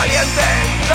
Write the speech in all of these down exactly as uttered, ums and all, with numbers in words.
caliente.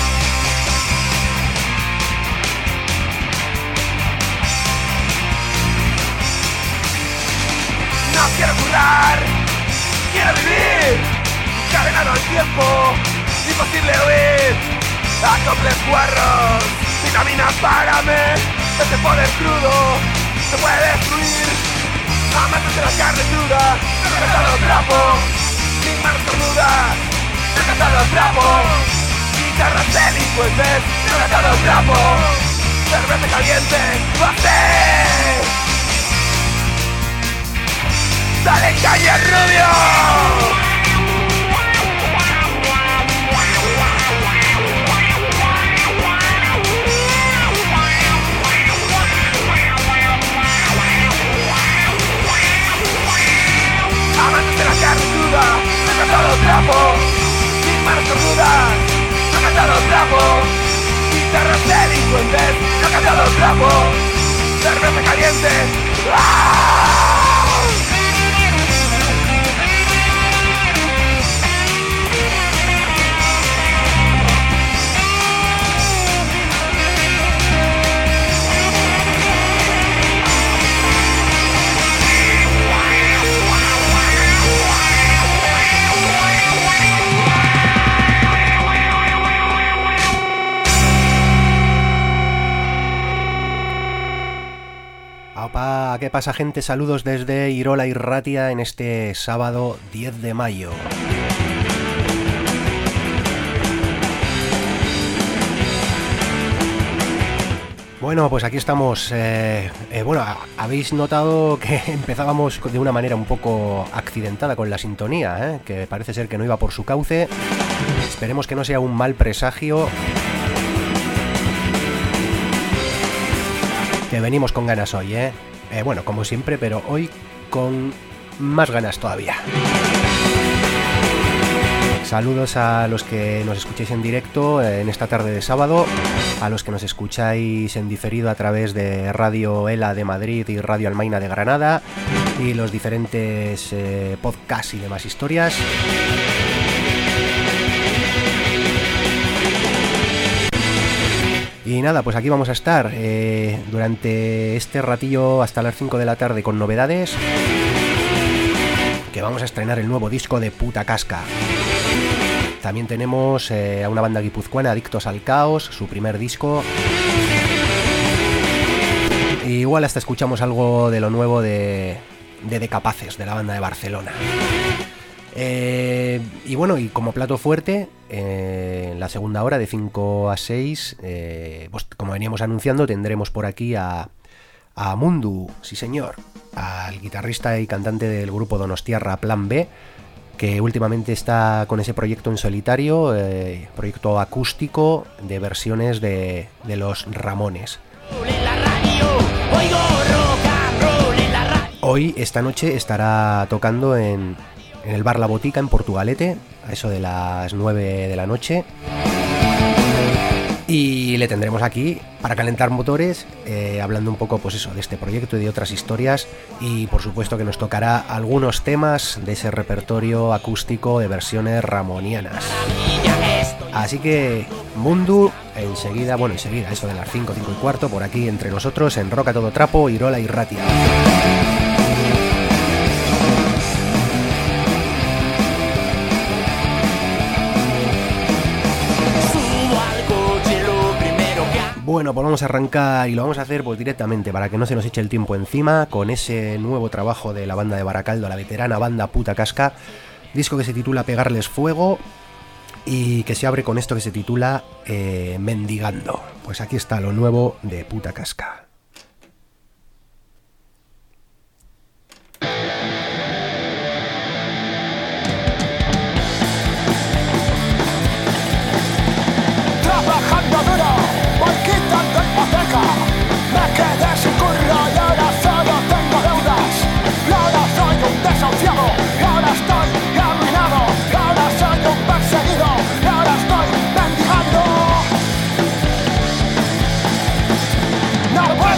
No quiero curar, quiero vivir. Cadenado el tiempo, imposible huir. Acoples guarros, vitaminas párame. Este poder crudo se puede destruir. Amantes de la carne cruda, no he cantado trapo. Mis manos cornudas, no he cantado trapo. Guitarras delincuentes, no he cantado trapo. Cerveza caliente, ¡bate! ¡Dale caña, rubio! Amantes de la carne cruda, no he cantado trapo. Mis manos cornudas, no he cantado trapo. Guitarras delincuentes, no he cantado trapo. Cerveza caliente, ¡ah! Opa, ¿qué pasa, gente? Saludos desde Irola y Ratia en este sábado diez de mayo. Bueno, pues aquí estamos. Eh, eh, bueno, habéis notado que empezábamos de una manera un poco accidentada con la sintonía, ¿eh? Que parece ser que no iba por su cauce. Esperemos que no sea un mal presagio. Que venimos con ganas hoy, ¿eh? ¿eh? Bueno, como siempre, pero hoy con más ganas todavía. Saludos a los que nos escucháis en directo en esta tarde de sábado, a los que nos escucháis en diferido a través de Radio Ela de Madrid y Radio Almaina de Granada y los diferentes eh, podcasts y demás historias. Y nada, pues aquí vamos a estar eh, durante este ratillo hasta las cinco de la tarde con novedades. Que vamos a estrenar el nuevo disco de Puta Casca. También tenemos eh, a una banda guipuzcoana, Adictos al Caos, su primer disco. Y igual hasta escuchamos algo de lo nuevo de, de Decapaces, de la banda de Barcelona. Eh, y bueno, y como plato fuerte, eh, en la segunda hora de cinco a seis, eh, pues como veníamos anunciando, tendremos por aquí a, a Mundu, sí señor, al guitarrista y cantante del grupo donostiarra Plan B, que últimamente está con ese proyecto en solitario, eh, proyecto acústico de versiones de, de los Ramones. Hoy, esta noche, estará tocando en... en el bar La Botica en Portugalete, a eso de las nueve de la noche. Y le tendremos aquí para calentar motores, eh, hablando un poco, pues eso, de este proyecto y de otras historias. Y por supuesto que nos tocará algunos temas de ese repertorio acústico de versiones ramonianas. Así que, Mundu, enseguida, bueno, enseguida, eso de las cinco, cinco y cuarto, por aquí entre nosotros, en Rock a Todo Trapo, Irola y Ratia. Bueno, pues vamos a arrancar y lo vamos a hacer pues directamente para que no se nos eche el tiempo encima con ese nuevo trabajo de la banda de Baracaldo, la veterana banda Puta Casca, disco que se titula Pegarles Fuego y que se abre con esto que se titula eh, Mendigando. Pues aquí está lo nuevo de Puta Casca. Me quedé sin curro y ahora solo tengo deudas. Y ahora soy un desahuciado, y ahora estoy arruinado. Y ahora soy un perseguido, y ahora estoy mendigando. No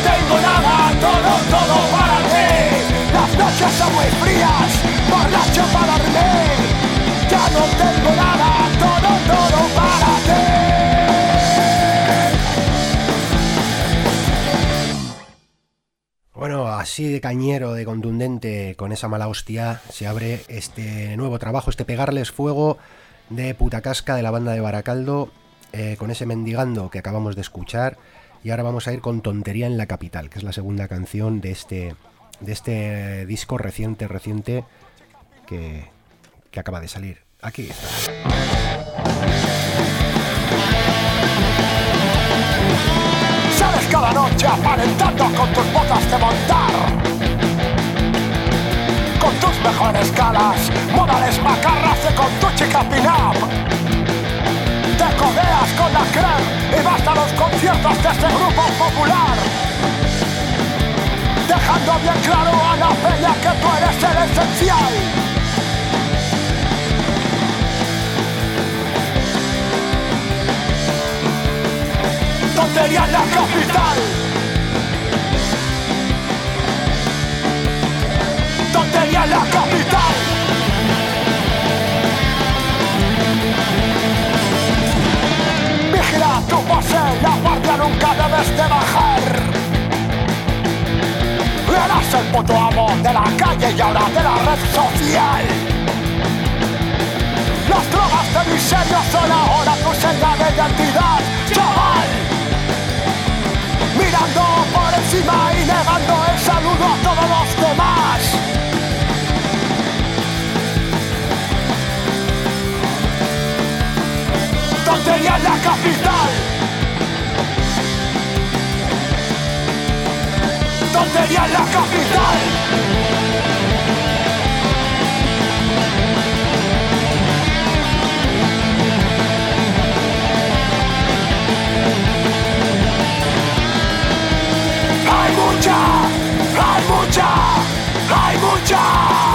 tengo nada, todo, todo para ti. Las noches son muy frías, borracho para dormir. Ya no tengo nada, todo, todo para ti. Bueno, así de cañero, de contundente, con esa mala hostia, se abre este nuevo trabajo, este Pegarles Fuego de Puta Casca, de la banda de Baracaldo, eh, con ese Mendigando que acabamos de escuchar. Y ahora vamos a ir con Tontería en la Capital, que es la segunda canción de este, de este disco reciente, reciente, que, que acaba de salir. Aquí está. Sales cada noche aparentando con tus botas de montar, con tus mejores caras, modales macarras y con tu chica pin-up. Te codeas con la creme y vas a los conciertos de este grupo popular, dejando bien claro a la peña que tú eres el esencial. Tontería en la capital. Tontería en la capital. Vigila tu pose, la guardia nunca debes de bajar. Eras el puto amo de la calle y ahora de la red social. Las drogas de miseria son ahora tu senda de identidad, chaval. Mirando por encima y negando el saludo a todos los demás. Tontería en la capital. Tontería en la capital. Hay mucha, hay mucha, hay mucha,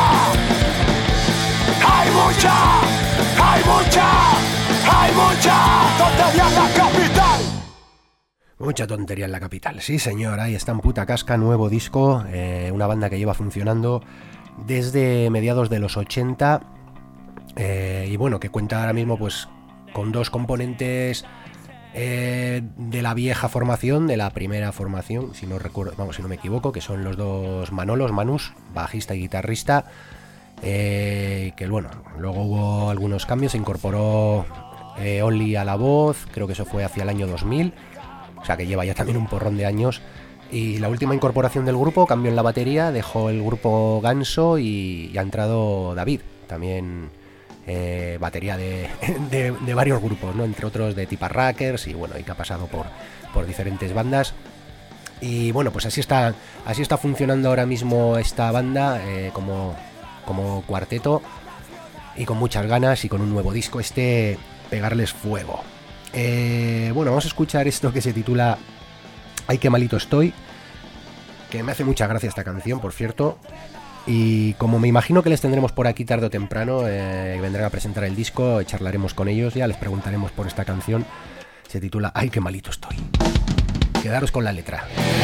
hay mucha, hay mucha, hay mucha tontería en la capital. Mucha tontería en la capital, sí señor, ahí está en Puta Casca, nuevo disco, eh, una banda que lleva funcionando desde mediados de los ochenta, eh, y bueno, que cuenta ahora mismo pues con dos componentes eh, de la vieja formación, de la primera formación, si no recuerdo, vamos, si no me equivoco, que son los dos Manolos, Manus, bajista y guitarrista, eh, que bueno, luego hubo algunos cambios, se incorporó eh, Only a la voz, creo que eso fue hacia el año dos mil, o sea que lleva ya también un porrón de años. Y la última incorporación del grupo, cambió en la batería, dejó el grupo Ganso y, y ha entrado David, también eh, batería de, de, de varios grupos, ¿no? Entre otros de Tipa Rackers y bueno, y que ha pasado por, por diferentes bandas. Y bueno, pues así está, así está funcionando ahora mismo esta banda, eh, como, como cuarteto, y con muchas ganas y con un nuevo disco, este Pegarles Fuego. Eh, bueno, vamos a escuchar esto que se titula Ay, qué malito estoy, que me hace mucha gracia esta canción, por cierto. Y como me imagino que les tendremos por aquí tarde o temprano, eh, vendrán a presentar el disco, charlaremos con ellos, ya les preguntaremos por esta canción. Se titula Ay, qué malito estoy. Quedaros con la letra.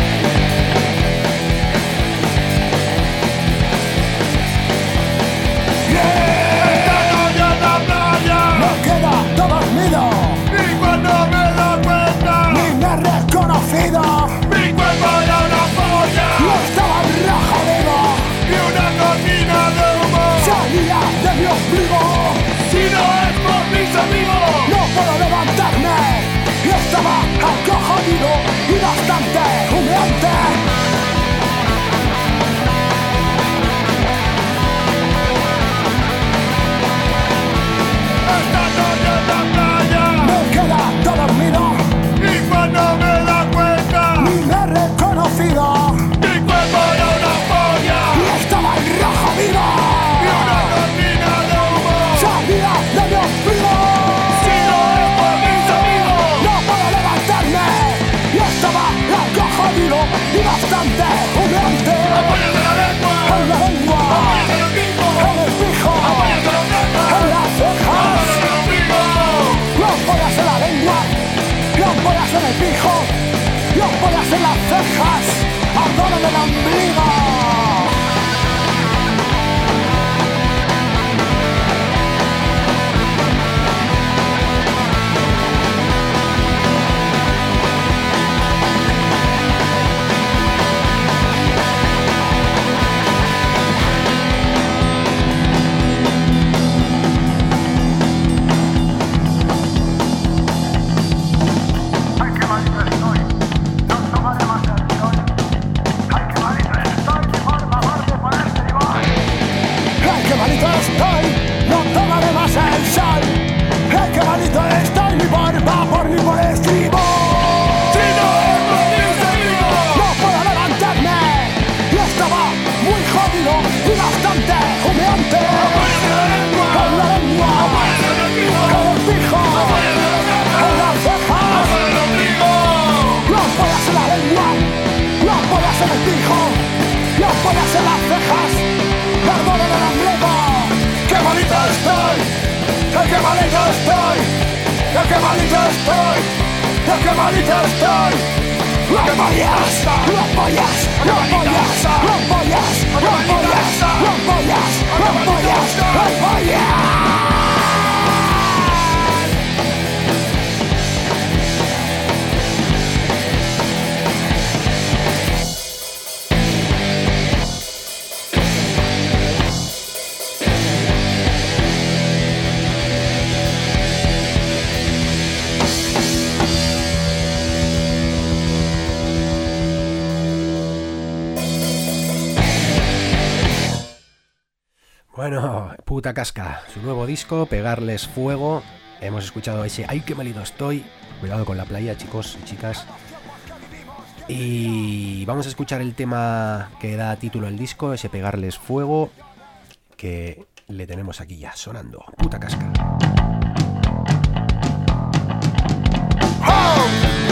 Me queda todo dormido Y cuando me da cuenta, ni me he reconocido. mi cuerpo era una polla Yo estaba raja vivo, y una cortina de humo. salía de mi ombligo. Si no es por mis amigos, No puedo levantarme y estaba acojonido y bastante humeante. esta noche en la playa. Me queda todo dormido, Y cuando me da cuenta, ni me he reconocido. mi cuerpo era una polla Y estaba en raja y viva, una cortina de humo. salía de mi ombligo. Si no es por mis amigos, No puedo levantarme y estaba acojonido y bastante humeante. apóyate la lengua, En la lengua, apóyate los mismos, en el pijo, apóyate los dedos, en las cejas. apóyate los amigos. Yo voy a hacer la lengua, yo voy a hacer el pijo, yo voy a hacer las cejas. cejas, adoran el ombligo. Bueno, Puta Casca, su nuevo disco, Pegarles Fuego. Hemos escuchado ese Ay, qué malito estoy. Cuidado con la playa, chicos y chicas. Y vamos a escuchar el tema que da título al disco, ese Pegarles Fuego, que le tenemos aquí ya sonando. Puta Casca. ¡Oh!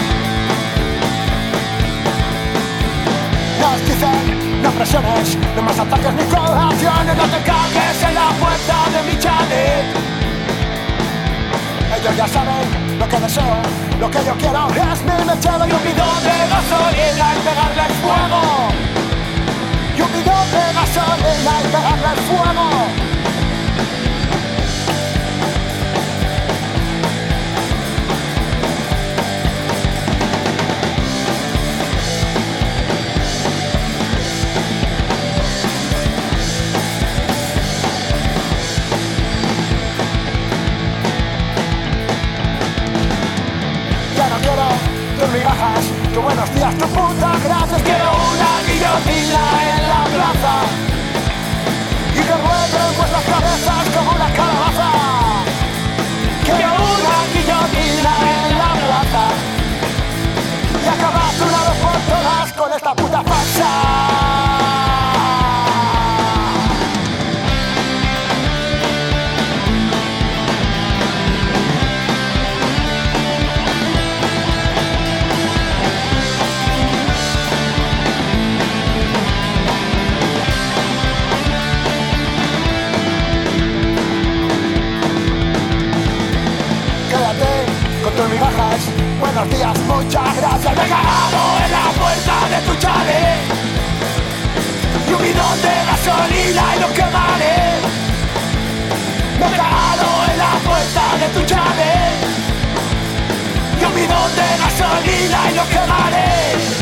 Nos dicen, no presiones, no más ataques ni coacciones, no te cagues en la puerta de mi chalet. Ellos ya saben lo que deseo, lo que yo quiero es mi mechero y un bidón de gasolina y pegarle fuego. Y un bidón de gasolina y pegarle fuego. Migajas, que buenos días, tu puta gracias. Quiero una guillotina en la plaza y que rueden vuestras cabezas como una calabaza. Quiero una guillotina en la plaza y acabar de una vez por todas con esta puta farsa. Migajas, buenos días, muchas gracias. Me he cagado en la puerta de tu chalet y un bidón de gasolina y lo quemaré. Me he cagado en la puerta de tu chalet y un bidón de gasolina y lo quemaré.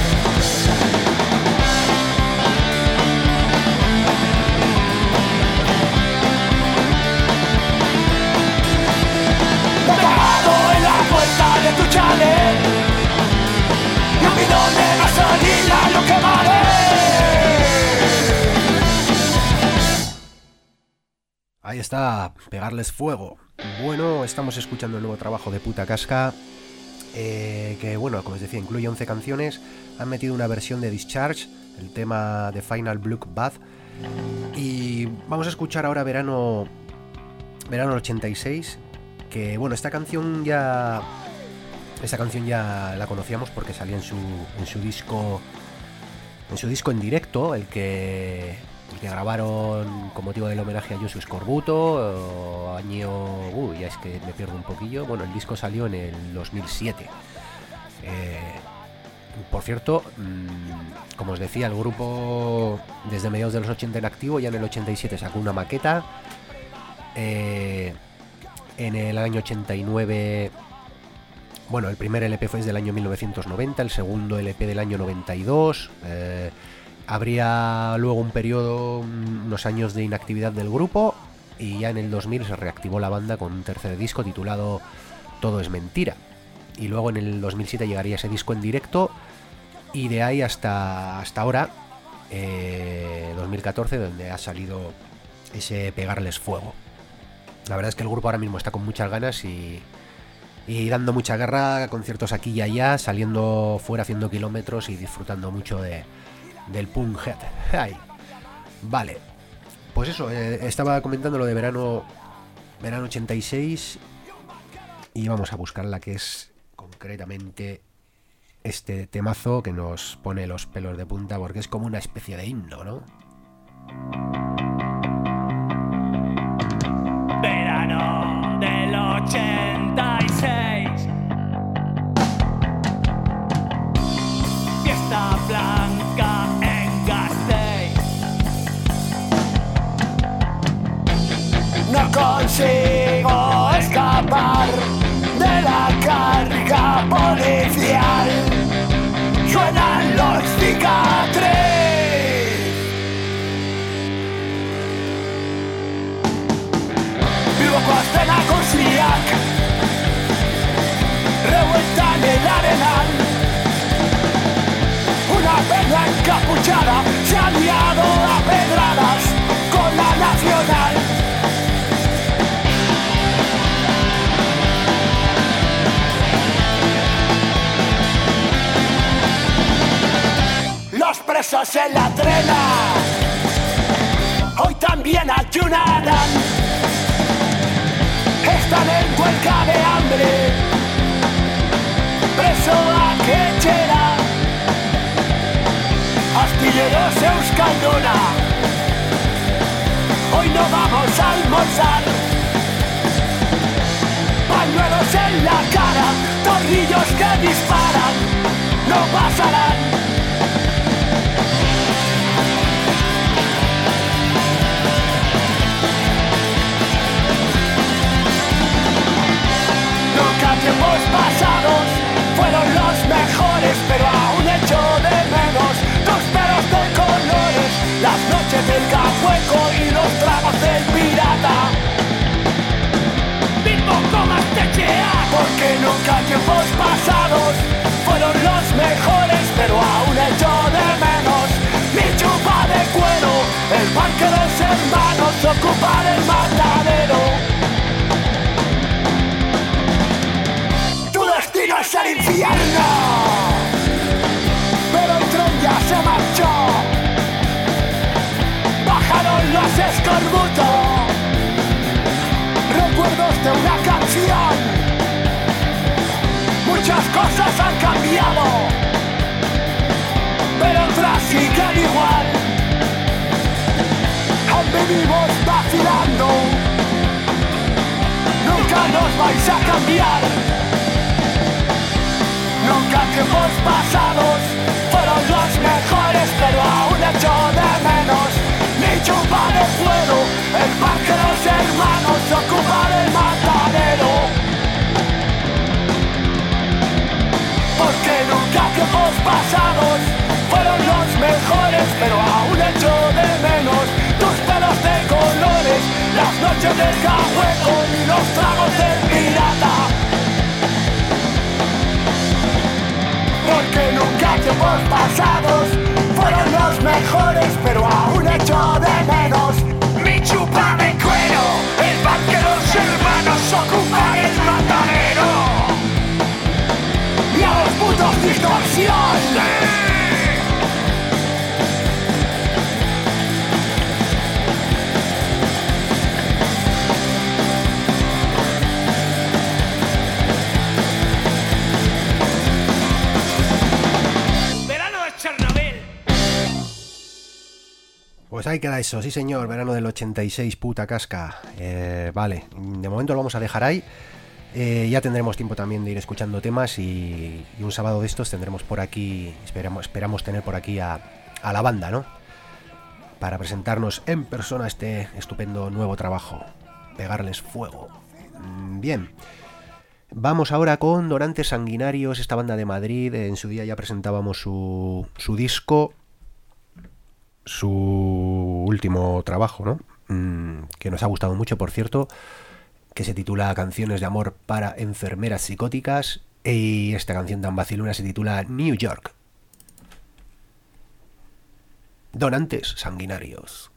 De tu chalet y un bidón de gasolina lo quemaré. Ahí está, Pegarles Fuego. Bueno, estamos escuchando el nuevo trabajo de Puta Casca, eh, que bueno, como os decía, incluye once canciones. Han metido una versión de Discharge, el tema de Final Bloodbath, y vamos a escuchar ahora Verano Verano ochenta y seis, que bueno, esta canción ya esta canción ya la conocíamos porque salía en su en su disco en su disco en directo, el que el que grabaron con motivo del homenaje a Josu Scorbuto, año uy, ya es que me pierdo un poquillo. Bueno, el disco salió en el dos mil siete. Eh, Por cierto, como os decía, el grupo desde mediados de los ochenta en activo, ya en el ochenta y siete sacó una maqueta, eh, en el año ochenta y nueve, bueno, el primer L P fue del año mil novecientos noventa, el segundo L P del año noventa y dos, eh, habría luego un periodo, unos años de inactividad del grupo, y ya en el dos mil se reactivó la banda con un tercer disco titulado Todo es mentira. Y luego en el dos mil siete llegaría ese disco en directo, y de ahí hasta, hasta ahora, eh, dos mil catorce, donde ha salido ese Pegarles Fuego. La verdad es que el grupo ahora mismo está con muchas ganas y, y dando mucha guerra, conciertos aquí y allá, saliendo fuera, haciendo kilómetros y disfrutando mucho de, del punk head. Ay. Vale, pues eso, eh, estaba comentando lo de verano, verano ochenta y seis, y vamos a buscar la que es concretamente este temazo que nos pone los pelos de punta, porque es como una especie de himno, ¿no? Verano del ochenta y seis, fiesta blanca en Gasteiz. No consigo escapar de la carga policial. Suenan los cicatriz. Vivo Cuastena con Siriac, revuelta en el arenal. Una peña encapuchada se ha liado a pedradas con la Nacional. Los presos en la trena hoy también ayunarán. Están en huelga de hambre, preso a quechera, astilleros euskalduna. Hoy no vamos a almorzar. Pañuelos en la cara, tornillos que disparan, no pasarán. Tiempos pasados fueron los mejores, pero aún echo de menos tus pelos de colores, las noches del cahueco y los tragos del pirata. Mismo comas techea, Porque nunca tiempos pasados fueron los mejores, pero aún echo de menos mi chupa de cuero, el parque de los hermanos, ocupar el matadero. No es el infierno, pero el tren ya se marchó. Bajaron los escorbutos, recuerdos de una canción. Muchas cosas han cambiado, pero otras siguen igual. Aún vivimos vacilando, nunca nos vais a cambiar. Nunca tiempos pasados fueron los mejores, pero aún echo de menos mi chupa de fuego, el parque de los hermanos, ocupar el matadero. Porque nunca tiempos pasados fueron los mejores, pero aún echo de menos tus pelos de colores, las noches del cahueco y los tragos del pirata. Porque nunca tiempos pasados fueron los mejores, pero aún echo de menos mi chupa de cuero, el parque de los hermanos, ocupar el matadero. Y a los putos distorsión. Pues ahí queda eso, sí señor, verano del ochenta y seis, puta casca. Eh, vale, de momento lo vamos a dejar ahí. Eh, ya tendremos tiempo también de ir escuchando temas y, y un sábado de estos tendremos por aquí, esperamos, esperamos tener por aquí a, a la banda, ¿no? Para presentarnos en persona este estupendo nuevo trabajo, Pegarles Fuego. Bien, vamos ahora con Donantes Sanguinarios, esta banda de Madrid. En su día ya presentábamos su, su disco, su último trabajo, ¿no? Mm, que nos ha gustado mucho, por cierto, que se titula Canciones de Amor para Enfermeras Psicóticas, y esta canción tan vacilona se titula New York. Donantes Sanguinarios.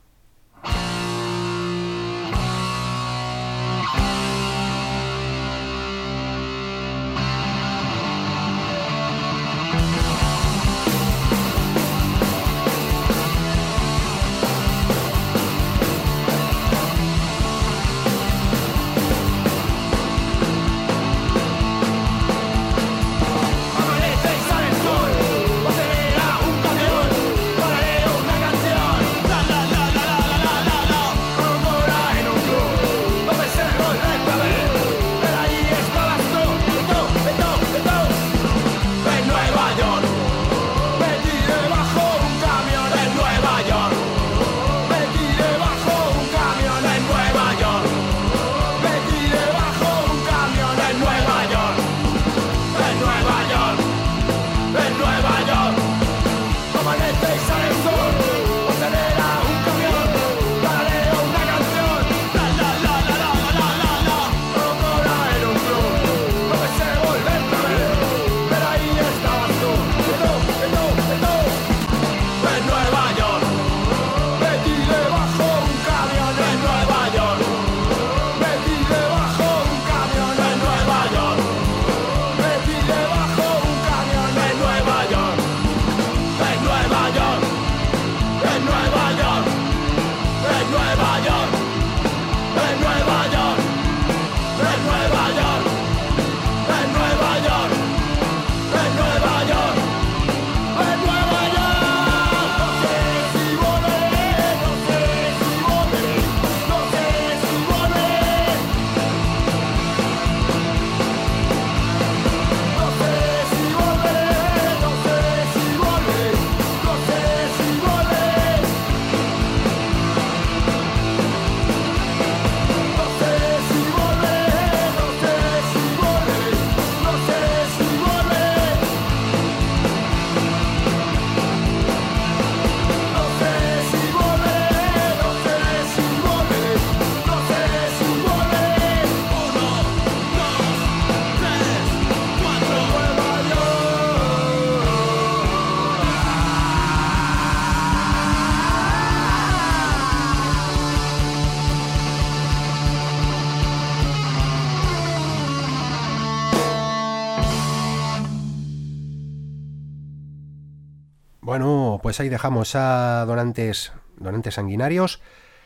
Bueno, pues ahí dejamos a Donantes, Donantes Sanguinarios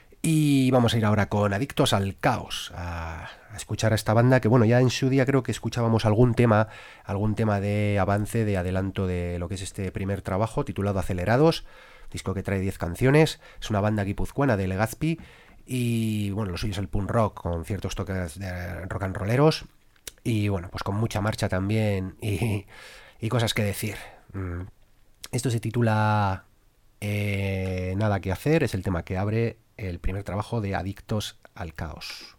y vamos a ir ahora con Adictos al Caos, a, a escuchar a esta banda que, bueno, ya en su día creo que escuchábamos algún tema, algún tema de avance, de adelanto de lo que es este primer trabajo titulado Acelerados, disco que trae diez canciones. Es una banda guipuzcoana de Legazpi y, bueno, lo suyo es el punk rock con ciertos toques de rock and rolleros y, bueno, pues con mucha marcha también y, y cosas que decir. Mm. Esto se titula eh, Nada que hacer, es el tema que abre el primer trabajo de Adictos al Caos.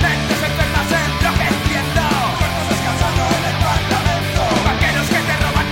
Vaqueros que te roban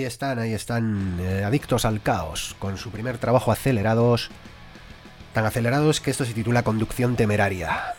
Ahí están, ahí están, eh, Adictos al Caos, con su primer trabajo Acelerados, tan acelerados que esto se titula Conducción Temeraria.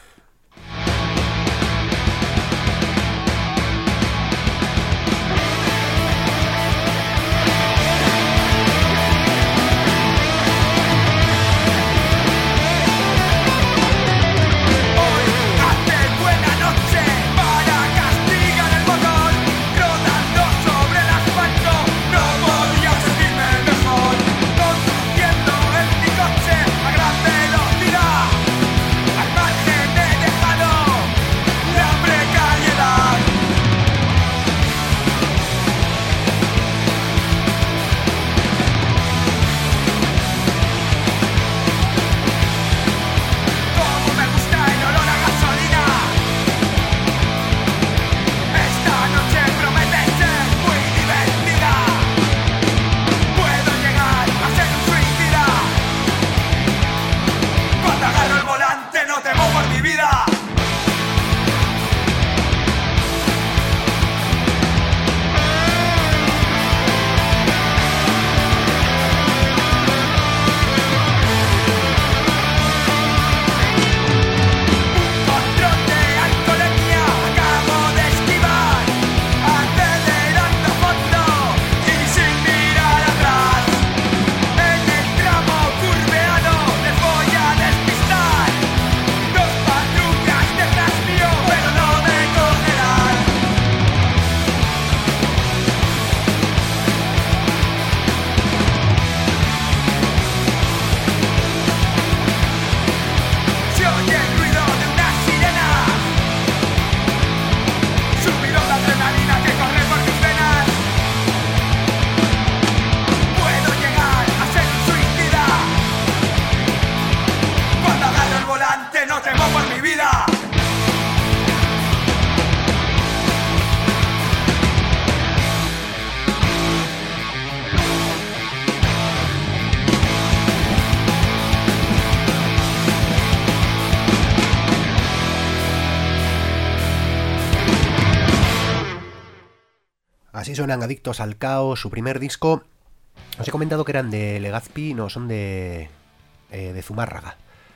Así suenan Adictos al Caos, su primer disco. Os he comentado que eran de Legazpi, no, son de, eh, de Zumárraga.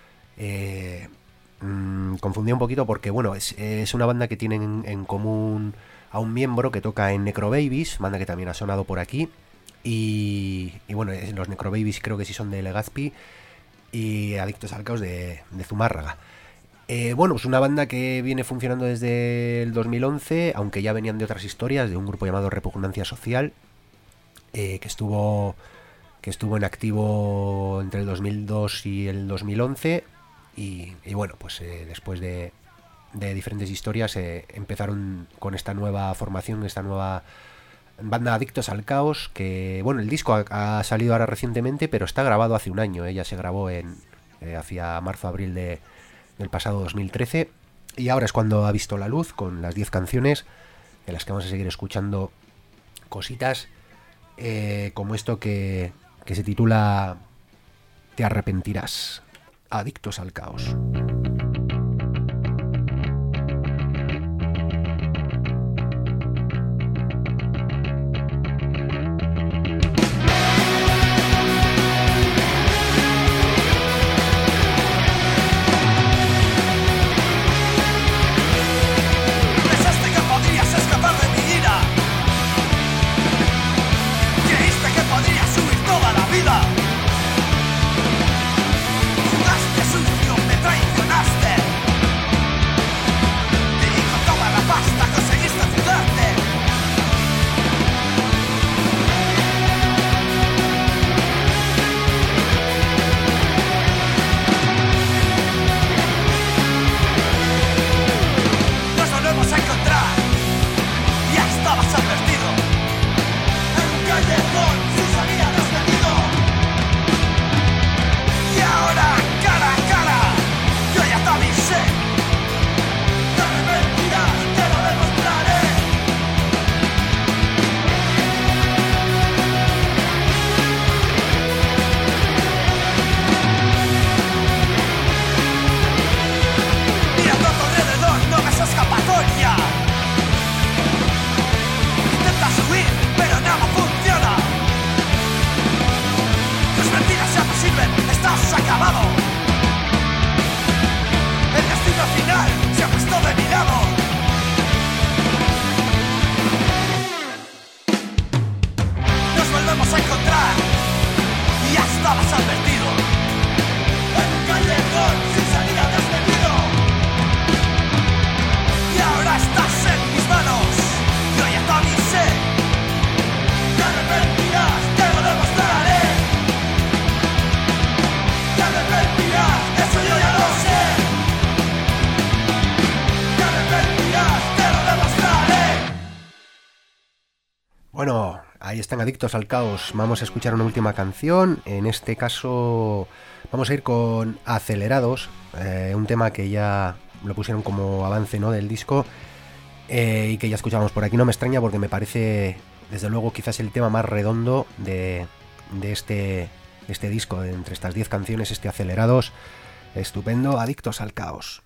Eh, mmm, confundí un poquito porque, bueno, es, es una banda que tienen en, en común a un miembro que toca en Necrobabies, banda que también ha sonado por aquí. Y, y bueno, los Necrobabies creo que sí son de Legazpi y Adictos al Caos de, de Zumárraga. Eh, bueno, pues una banda que viene funcionando desde el dos mil once, aunque ya venían de otras historias, de un grupo llamado Repugnancia Social, eh, que estuvo que estuvo en activo entre el dos mil dos y el dos mil once, y, y bueno, pues eh, después de, de diferentes historias eh, empezaron con esta nueva formación, esta nueva banda Adictos al Caos, que bueno, el disco ha, ha salido ahora recientemente, pero está grabado hace un año, ella eh, se grabó en eh, hacia marzo-abril de del pasado dos mil trece, y ahora es cuando ha visto la luz con las diez canciones de las que vamos a seguir escuchando cositas eh, como esto que, que se titula Te arrepentirás, Adictos al Caos. Jugaste sucio, me traicionaste. Bueno, ahí están Adictos al Caos. Vamos a escuchar una última canción. En este caso vamos a ir con Acelerados, eh, un tema que ya lo pusieron como avance, ¿no?, del disco, eh, y que ya escuchábamos por aquí. No me extraña porque me parece, desde luego, quizás el tema más redondo de, de este, este disco. Entre estas diez canciones, este Acelerados, estupendo. Adictos al Caos.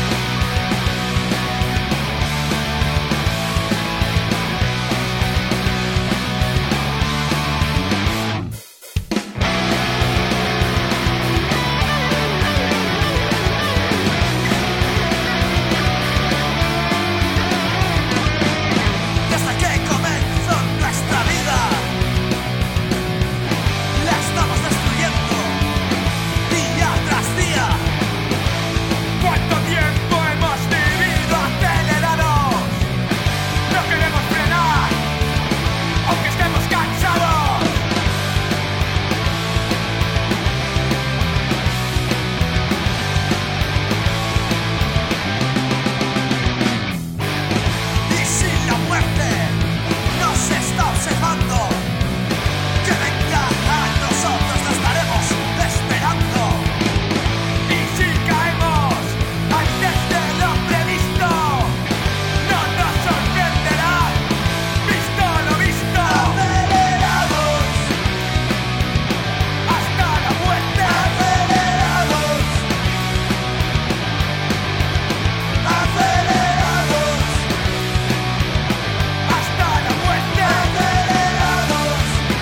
¿Cuánto tiempo hemos vivido acelerados? No queremos frenar, aunque estemos cansados. Y si la muerte nos está observando, que venga a nosotros, lo estaremos esperando. Y si caemos antes de lo previsto, no nos sorprenderá, visto lo visto. Acelerados hasta la muerte. Acelerados, acelerados hasta la muerte. Acelerados.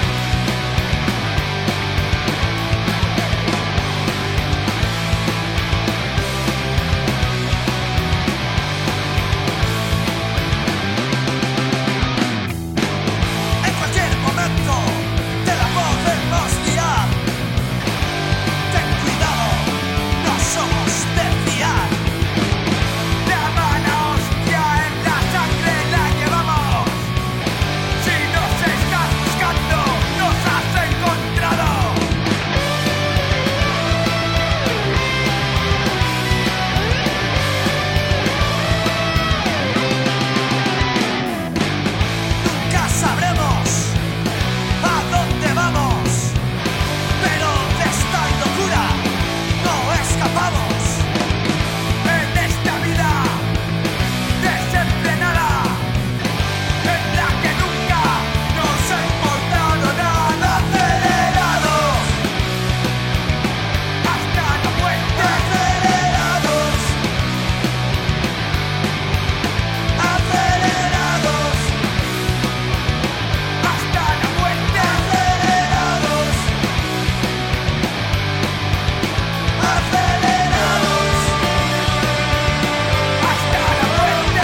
En cualquier momento te la podemos liar. Ten cuidado, no somos de fiar. La mala hostia en la sangre la llevamos. Si nos estás buscando, nos has encontrado. Nunca sabremos a dónde vamos, pero de esta locura no escapamos. En esta vida desenfrenada, en la que nunca nos ha importado nada. Acelerados hasta la muerte. Acelerados, acelerados hasta la muerte. Acelerados, acelerados hasta la muerte.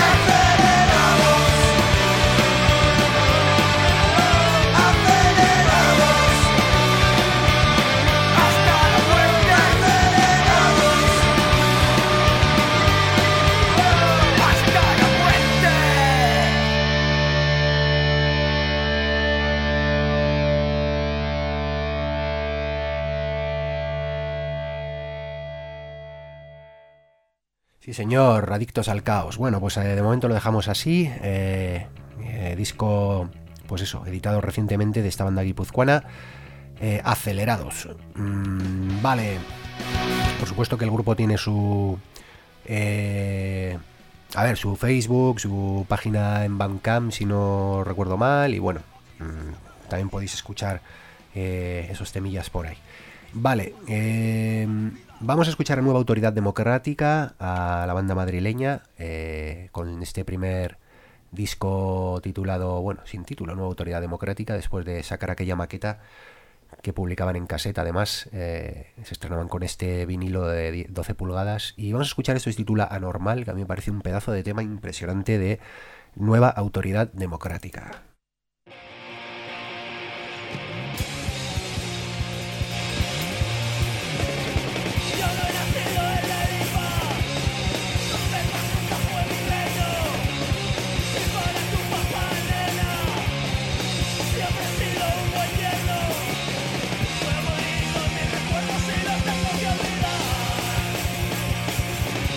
Sí, señor, Adictos al Caos. Bueno, pues eh, de momento lo dejamos así. Eh, eh, disco, pues eso, editado recientemente de esta banda guipuzcoana, eh, Acelerados. Mm, vale. Por supuesto que el grupo tiene su... Eh, a ver, su Facebook, su página en Bandcamp, si no recuerdo mal. Y bueno, mmm, también podéis escuchar eh, esos temillas por ahí. Vale, eh, vamos a escuchar a Nueva Autoridad Democrática, a la banda madrileña, eh, con este primer disco titulado, bueno, sin título, Nueva Autoridad Democrática, después de sacar aquella maqueta que publicaban en caseta. Además, eh, se estrenaban con este vinilo de doce pulgadas. Y vamos a escuchar esto, que se titula Anormal, que a mí me parece un pedazo de tema impresionante de Nueva Autoridad Democrática.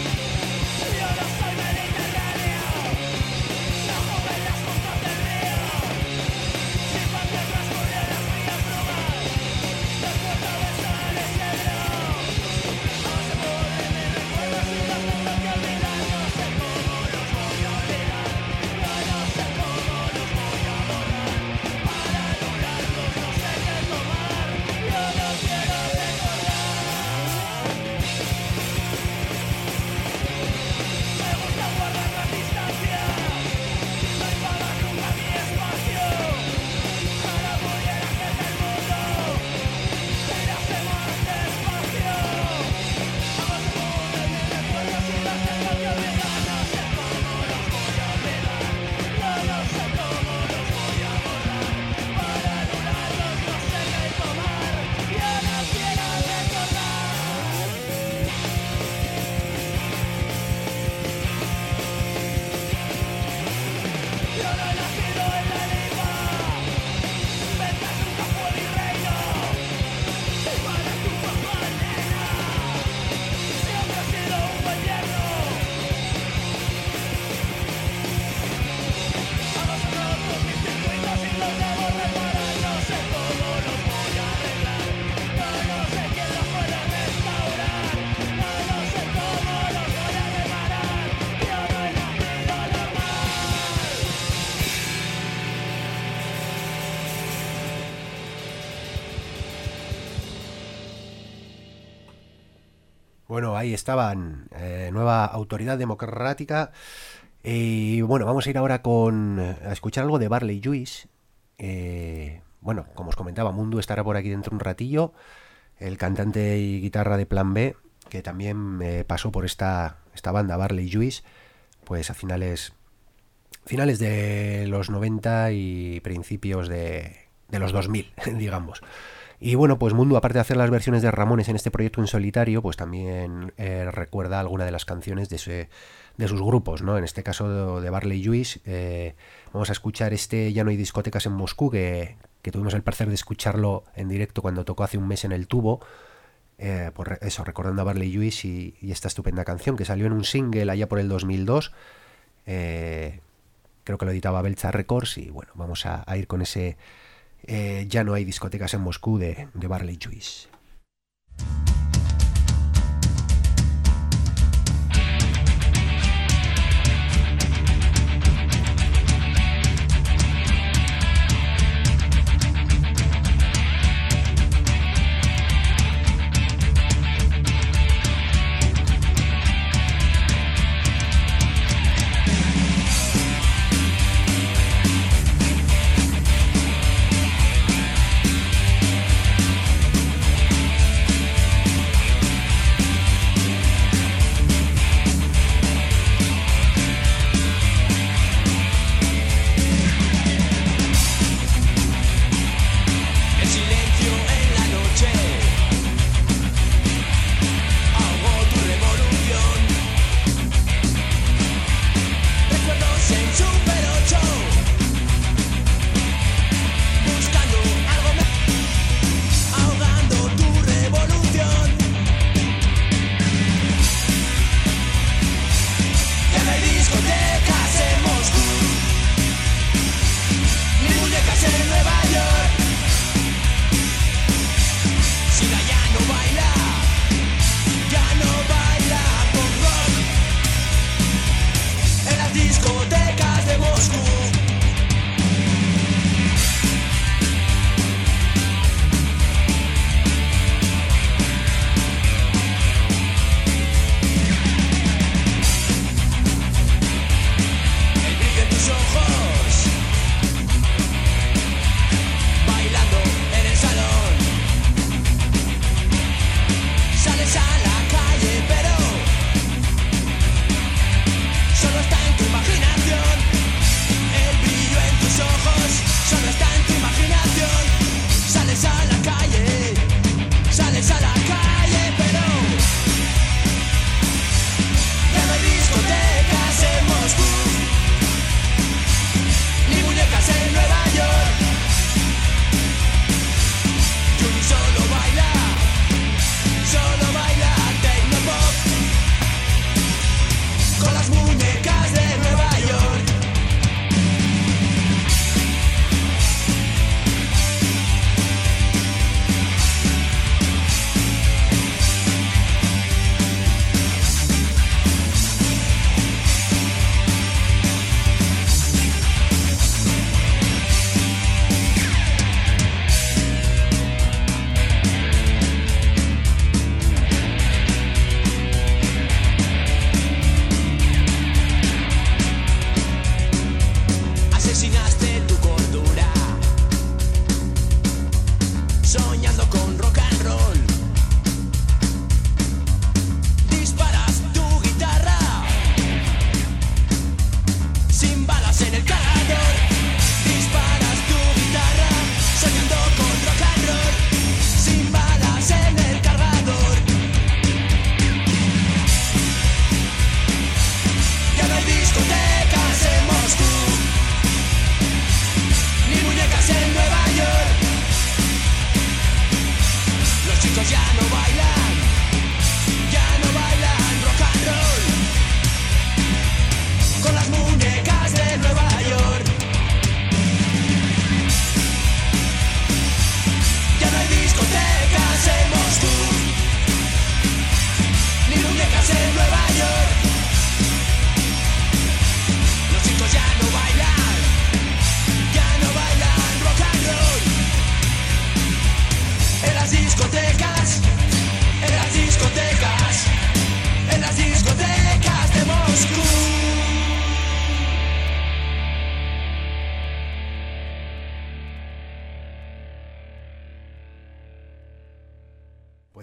Yo no soy mediterráneo, no joven las costas del río. Bueno, ahí estaban, eh, nueva autoridad democrática. Y bueno, vamos a ir ahora con a escuchar algo de Barley Juice. Eh, bueno, como os comentaba, Mundu estará por aquí dentro un ratillo. El cantante y guitarra de Plan B, que también eh, pasó por esta, esta banda Barley Juice, pues a finales, finales de los noventa y principios de, de los dos mil, digamos. Y bueno, pues Mundu, aparte de hacer las versiones de Ramones en este proyecto en solitario, pues también eh, recuerda alguna de las canciones de, ese, de sus grupos, ¿no? En este caso de, de Barley Juice, eh, vamos a escuchar este Ya no hay discotecas en Moscú, que, que tuvimos el placer de escucharlo en directo cuando tocó hace un mes en el Tubo, eh, por eso, recordando a Barley Juice y, y esta estupenda canción que salió en un single allá por el dos mil dos, eh, creo que lo editaba Belcha Records, y bueno, vamos a, a ir con ese... Eh, Ya no hay discotecas en Moscú de, de Barley Juice.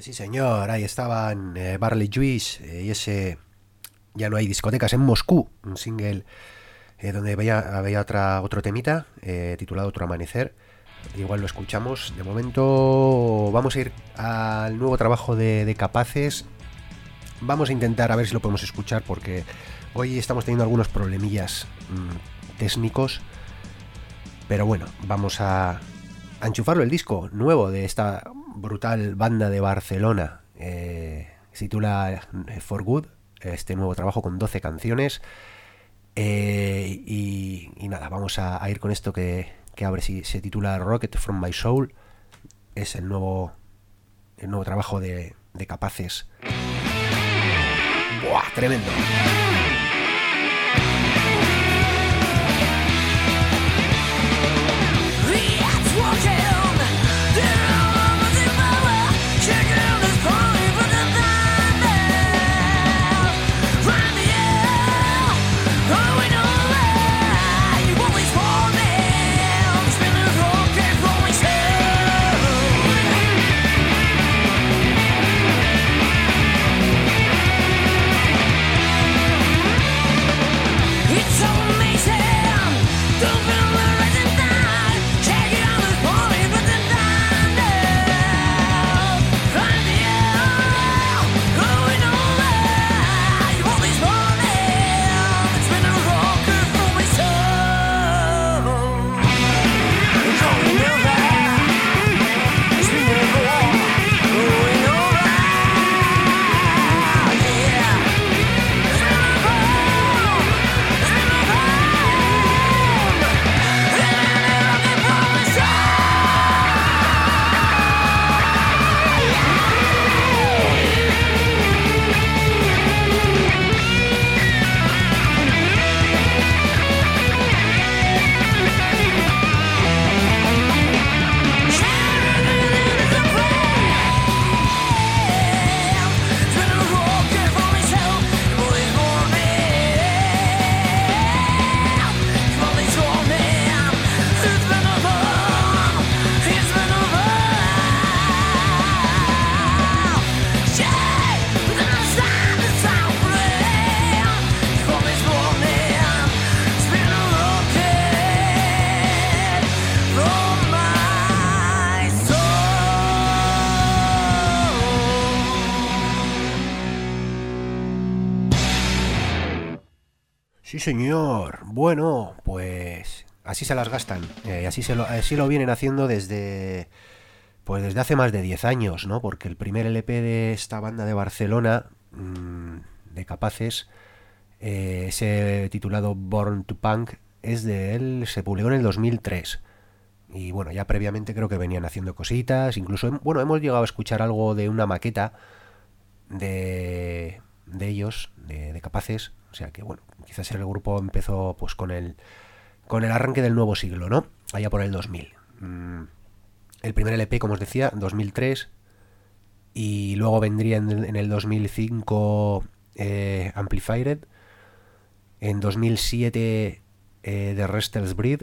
Sí, señor, ahí estaban eh, Barley Juice eh, y ese Ya no hay discotecas en Moscú, un single eh, donde había, había otra, otro temita eh, titulado Otro Amanecer. Igual lo escuchamos. De momento vamos a ir al nuevo trabajo de, de Capaces. Vamos a intentar a ver si lo podemos escuchar, porque hoy estamos teniendo algunos problemillas mmm, técnicos. Pero bueno, vamos a, a enchufarlo, el disco nuevo de esta brutal banda de Barcelona. Eh, se titula For Good, este nuevo trabajo con doce canciones. Eh, y, y nada, vamos a, a ir con esto que, que abre, si se titula Rocket from My Soul. Es el nuevo, el nuevo trabajo de, de Capaces. ¡Buah! Tremendo. Sí, señor. Bueno, pues así se las gastan. Eh, así, se lo, así lo vienen haciendo desde, pues desde hace más de diez años, ¿no? Porque el primer L P de esta banda de Barcelona, mmm, de Capaces, eh, ese titulado Born to Punk, es de él, se publicó en el dos mil tres. Y bueno, ya previamente creo que venían haciendo cositas. Incluso, bueno, hemos llegado a escuchar algo de una maqueta de, de ellos, de, de Capaces. O sea que bueno, quizás el grupo empezó pues con el con el arranque del nuevo siglo, ¿no? Allá por el dos mil. Mm, el primer L P, como os decía, dos mil tres. Y luego vendría en el, en el dos mil cinco eh, Amplified. En dos mil siete eh, The Restless Breed.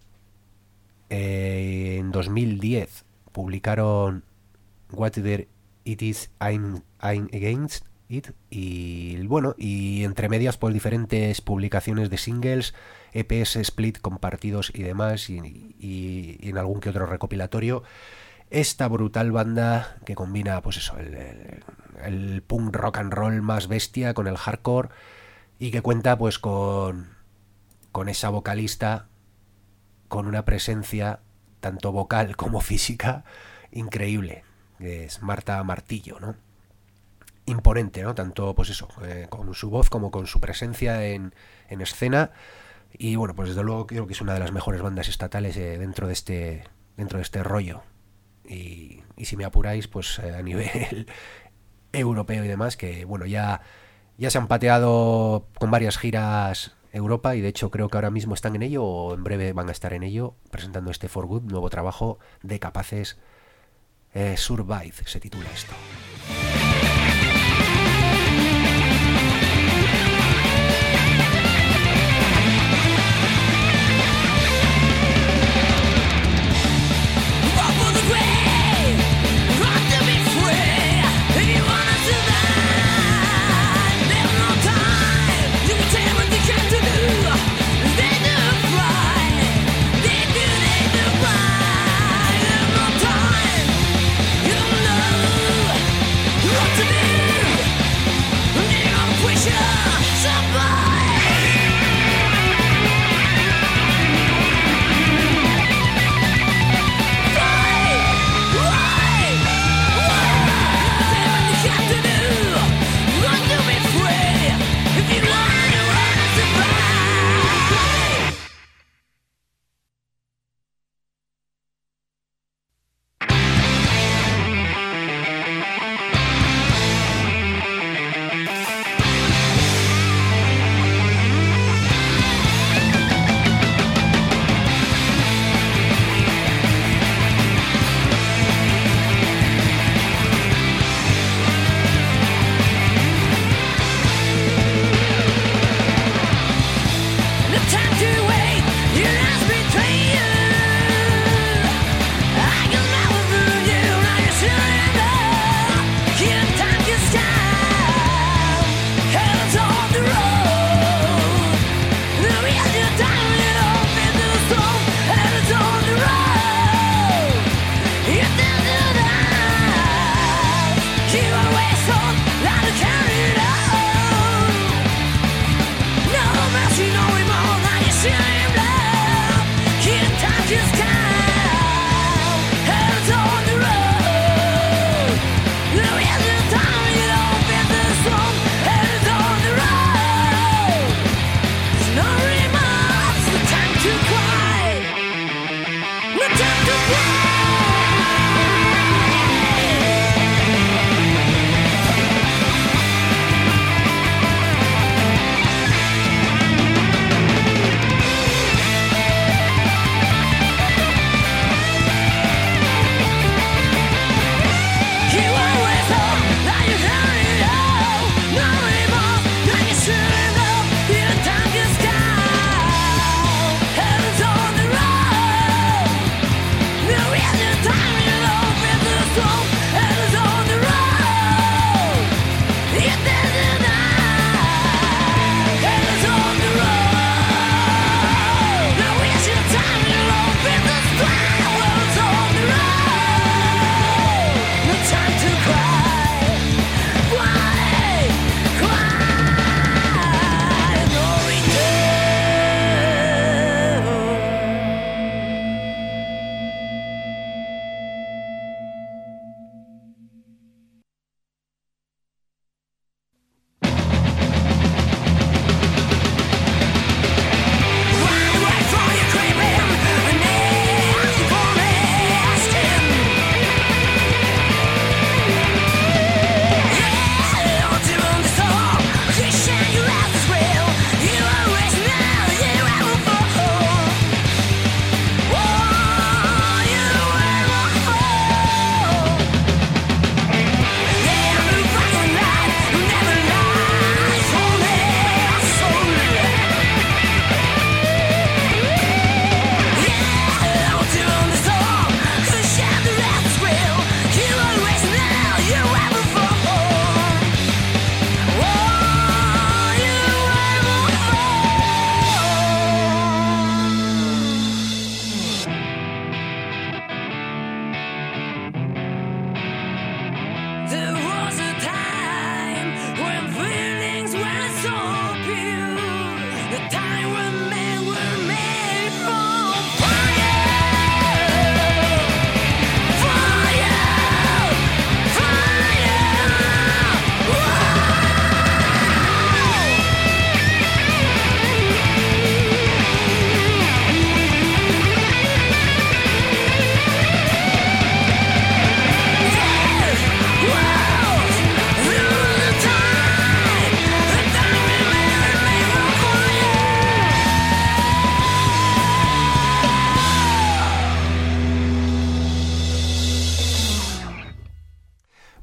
Eh, en dos mil diez publicaron Whatever It Is I'm, I'm Against It. Y bueno, y entre medias pues diferentes publicaciones de singles, E Pes, split compartidos y demás, y, y, y en algún que otro recopilatorio. Esta brutal banda que combina pues eso, el, el, el punk rock and roll más bestia con el hardcore, y que cuenta pues con con esa vocalista con una presencia tanto vocal como física increíble, que es Marta Martillo, ¿no? Imponente, ¿no? Tanto pues eso, eh, con su voz como con su presencia en, en escena. Y bueno, pues desde luego creo que es una de las mejores bandas estatales eh, dentro de este dentro de este rollo. Y, y si me apuráis, pues eh, a nivel europeo y demás, que bueno, ya, ya se han pateado con varias giras Europa, y de hecho creo que ahora mismo están en ello, o en breve van a estar en ello, presentando este For Good, nuevo trabajo de Capaces. eh, Survive se titula esto. Up on the grave, rock to be free.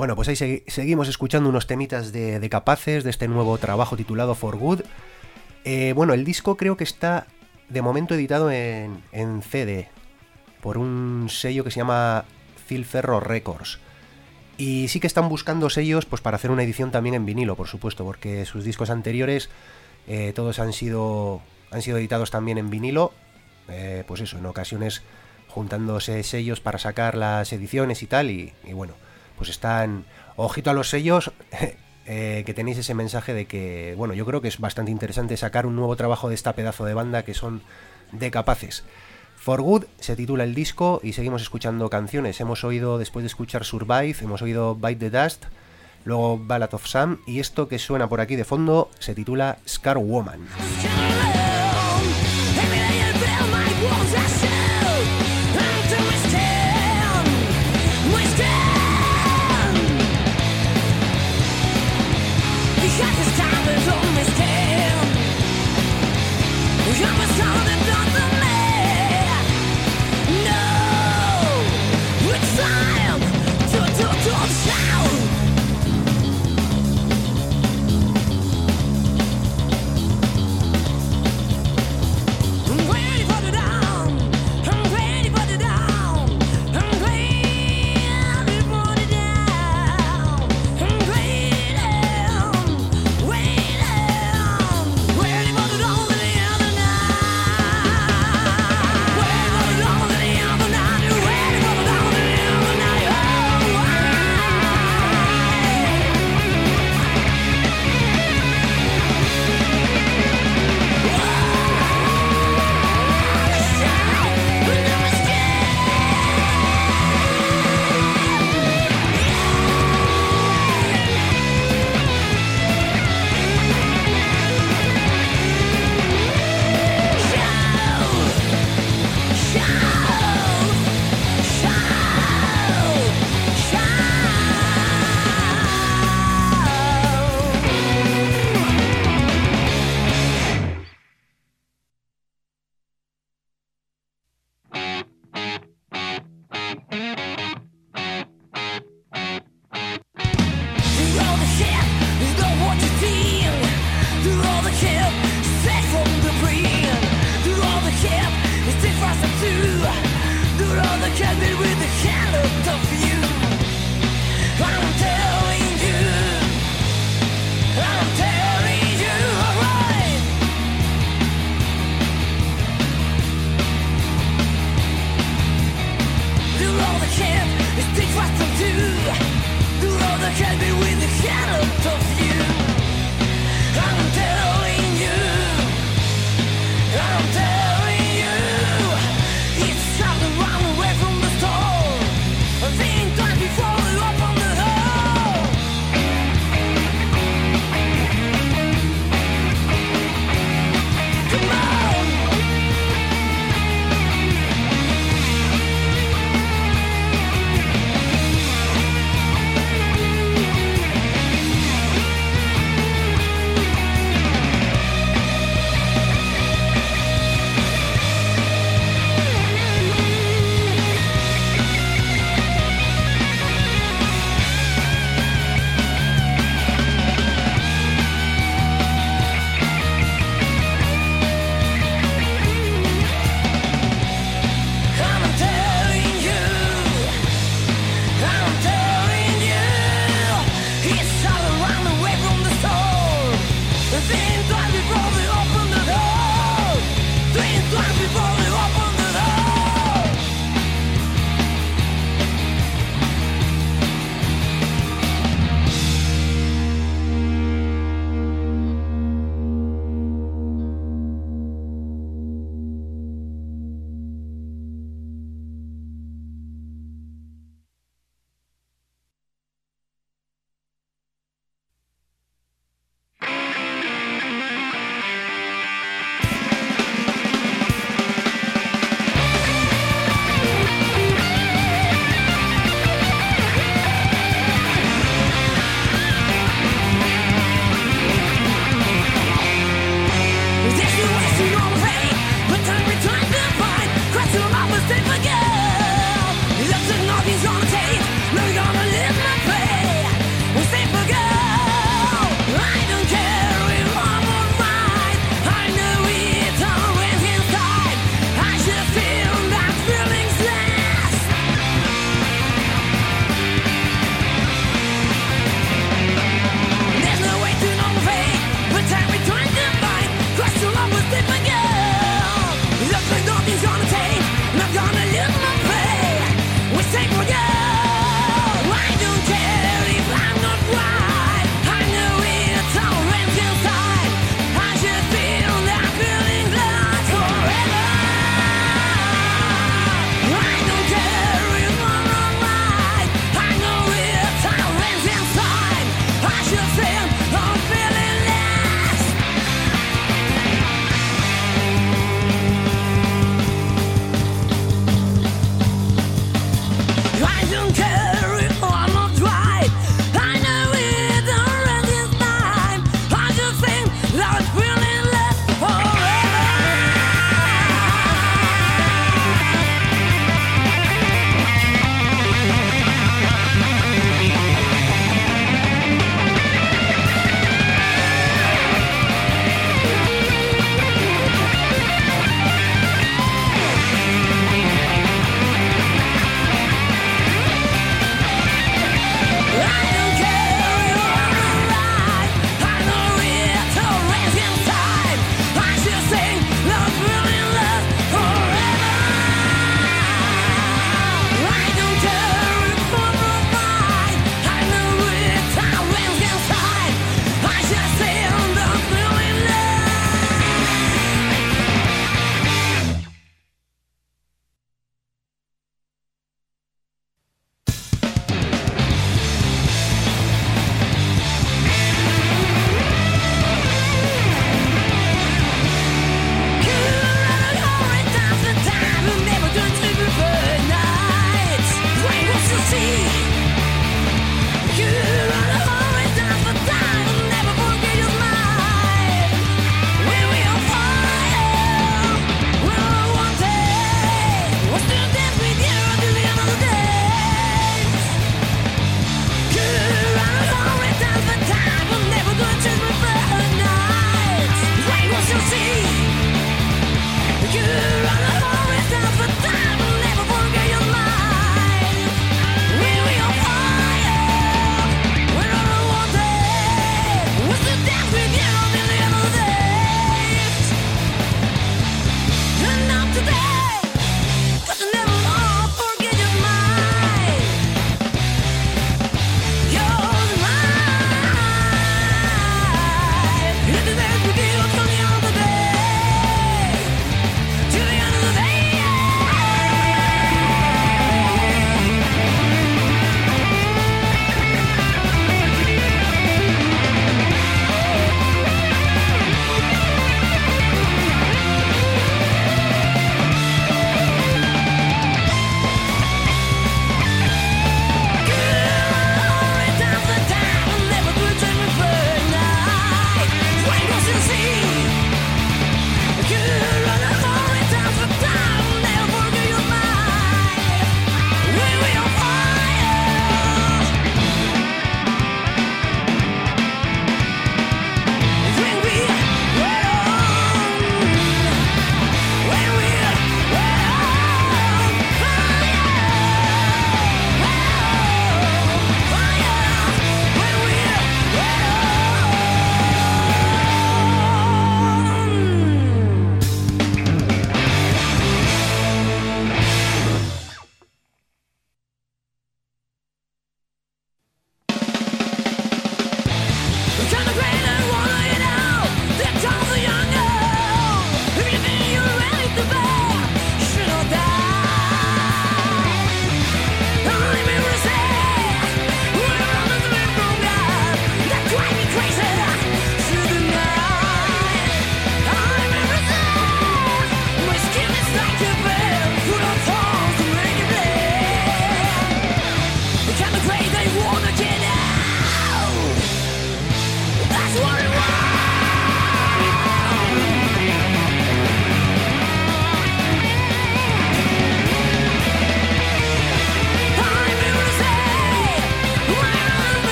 Bueno, pues ahí segui- seguimos escuchando unos temitas de, de Capaces, de este nuevo trabajo titulado For Good. Eh, bueno, el disco creo que está de momento editado en, en C D por un sello que se llama Filferro Records. Y sí que están buscando sellos pues para hacer una edición también en vinilo, por supuesto, porque sus discos anteriores eh, todos han sido, han sido editados también en vinilo, eh, pues eso, en ocasiones juntándose sellos para sacar las ediciones y tal, y, y bueno, pues están, ojito a los sellos, eh, que tenéis ese mensaje de que, bueno, yo creo que es bastante interesante sacar un nuevo trabajo de esta pedazo de banda que son de Capaces. For Good se titula el disco y seguimos escuchando canciones. Hemos oído, después de escuchar Survive, hemos oído Bite the Dust, luego Ballad of Sam, y esto que suena por aquí de fondo se titula Scar Woman. He's gonna take, no, you're gonna live my pain.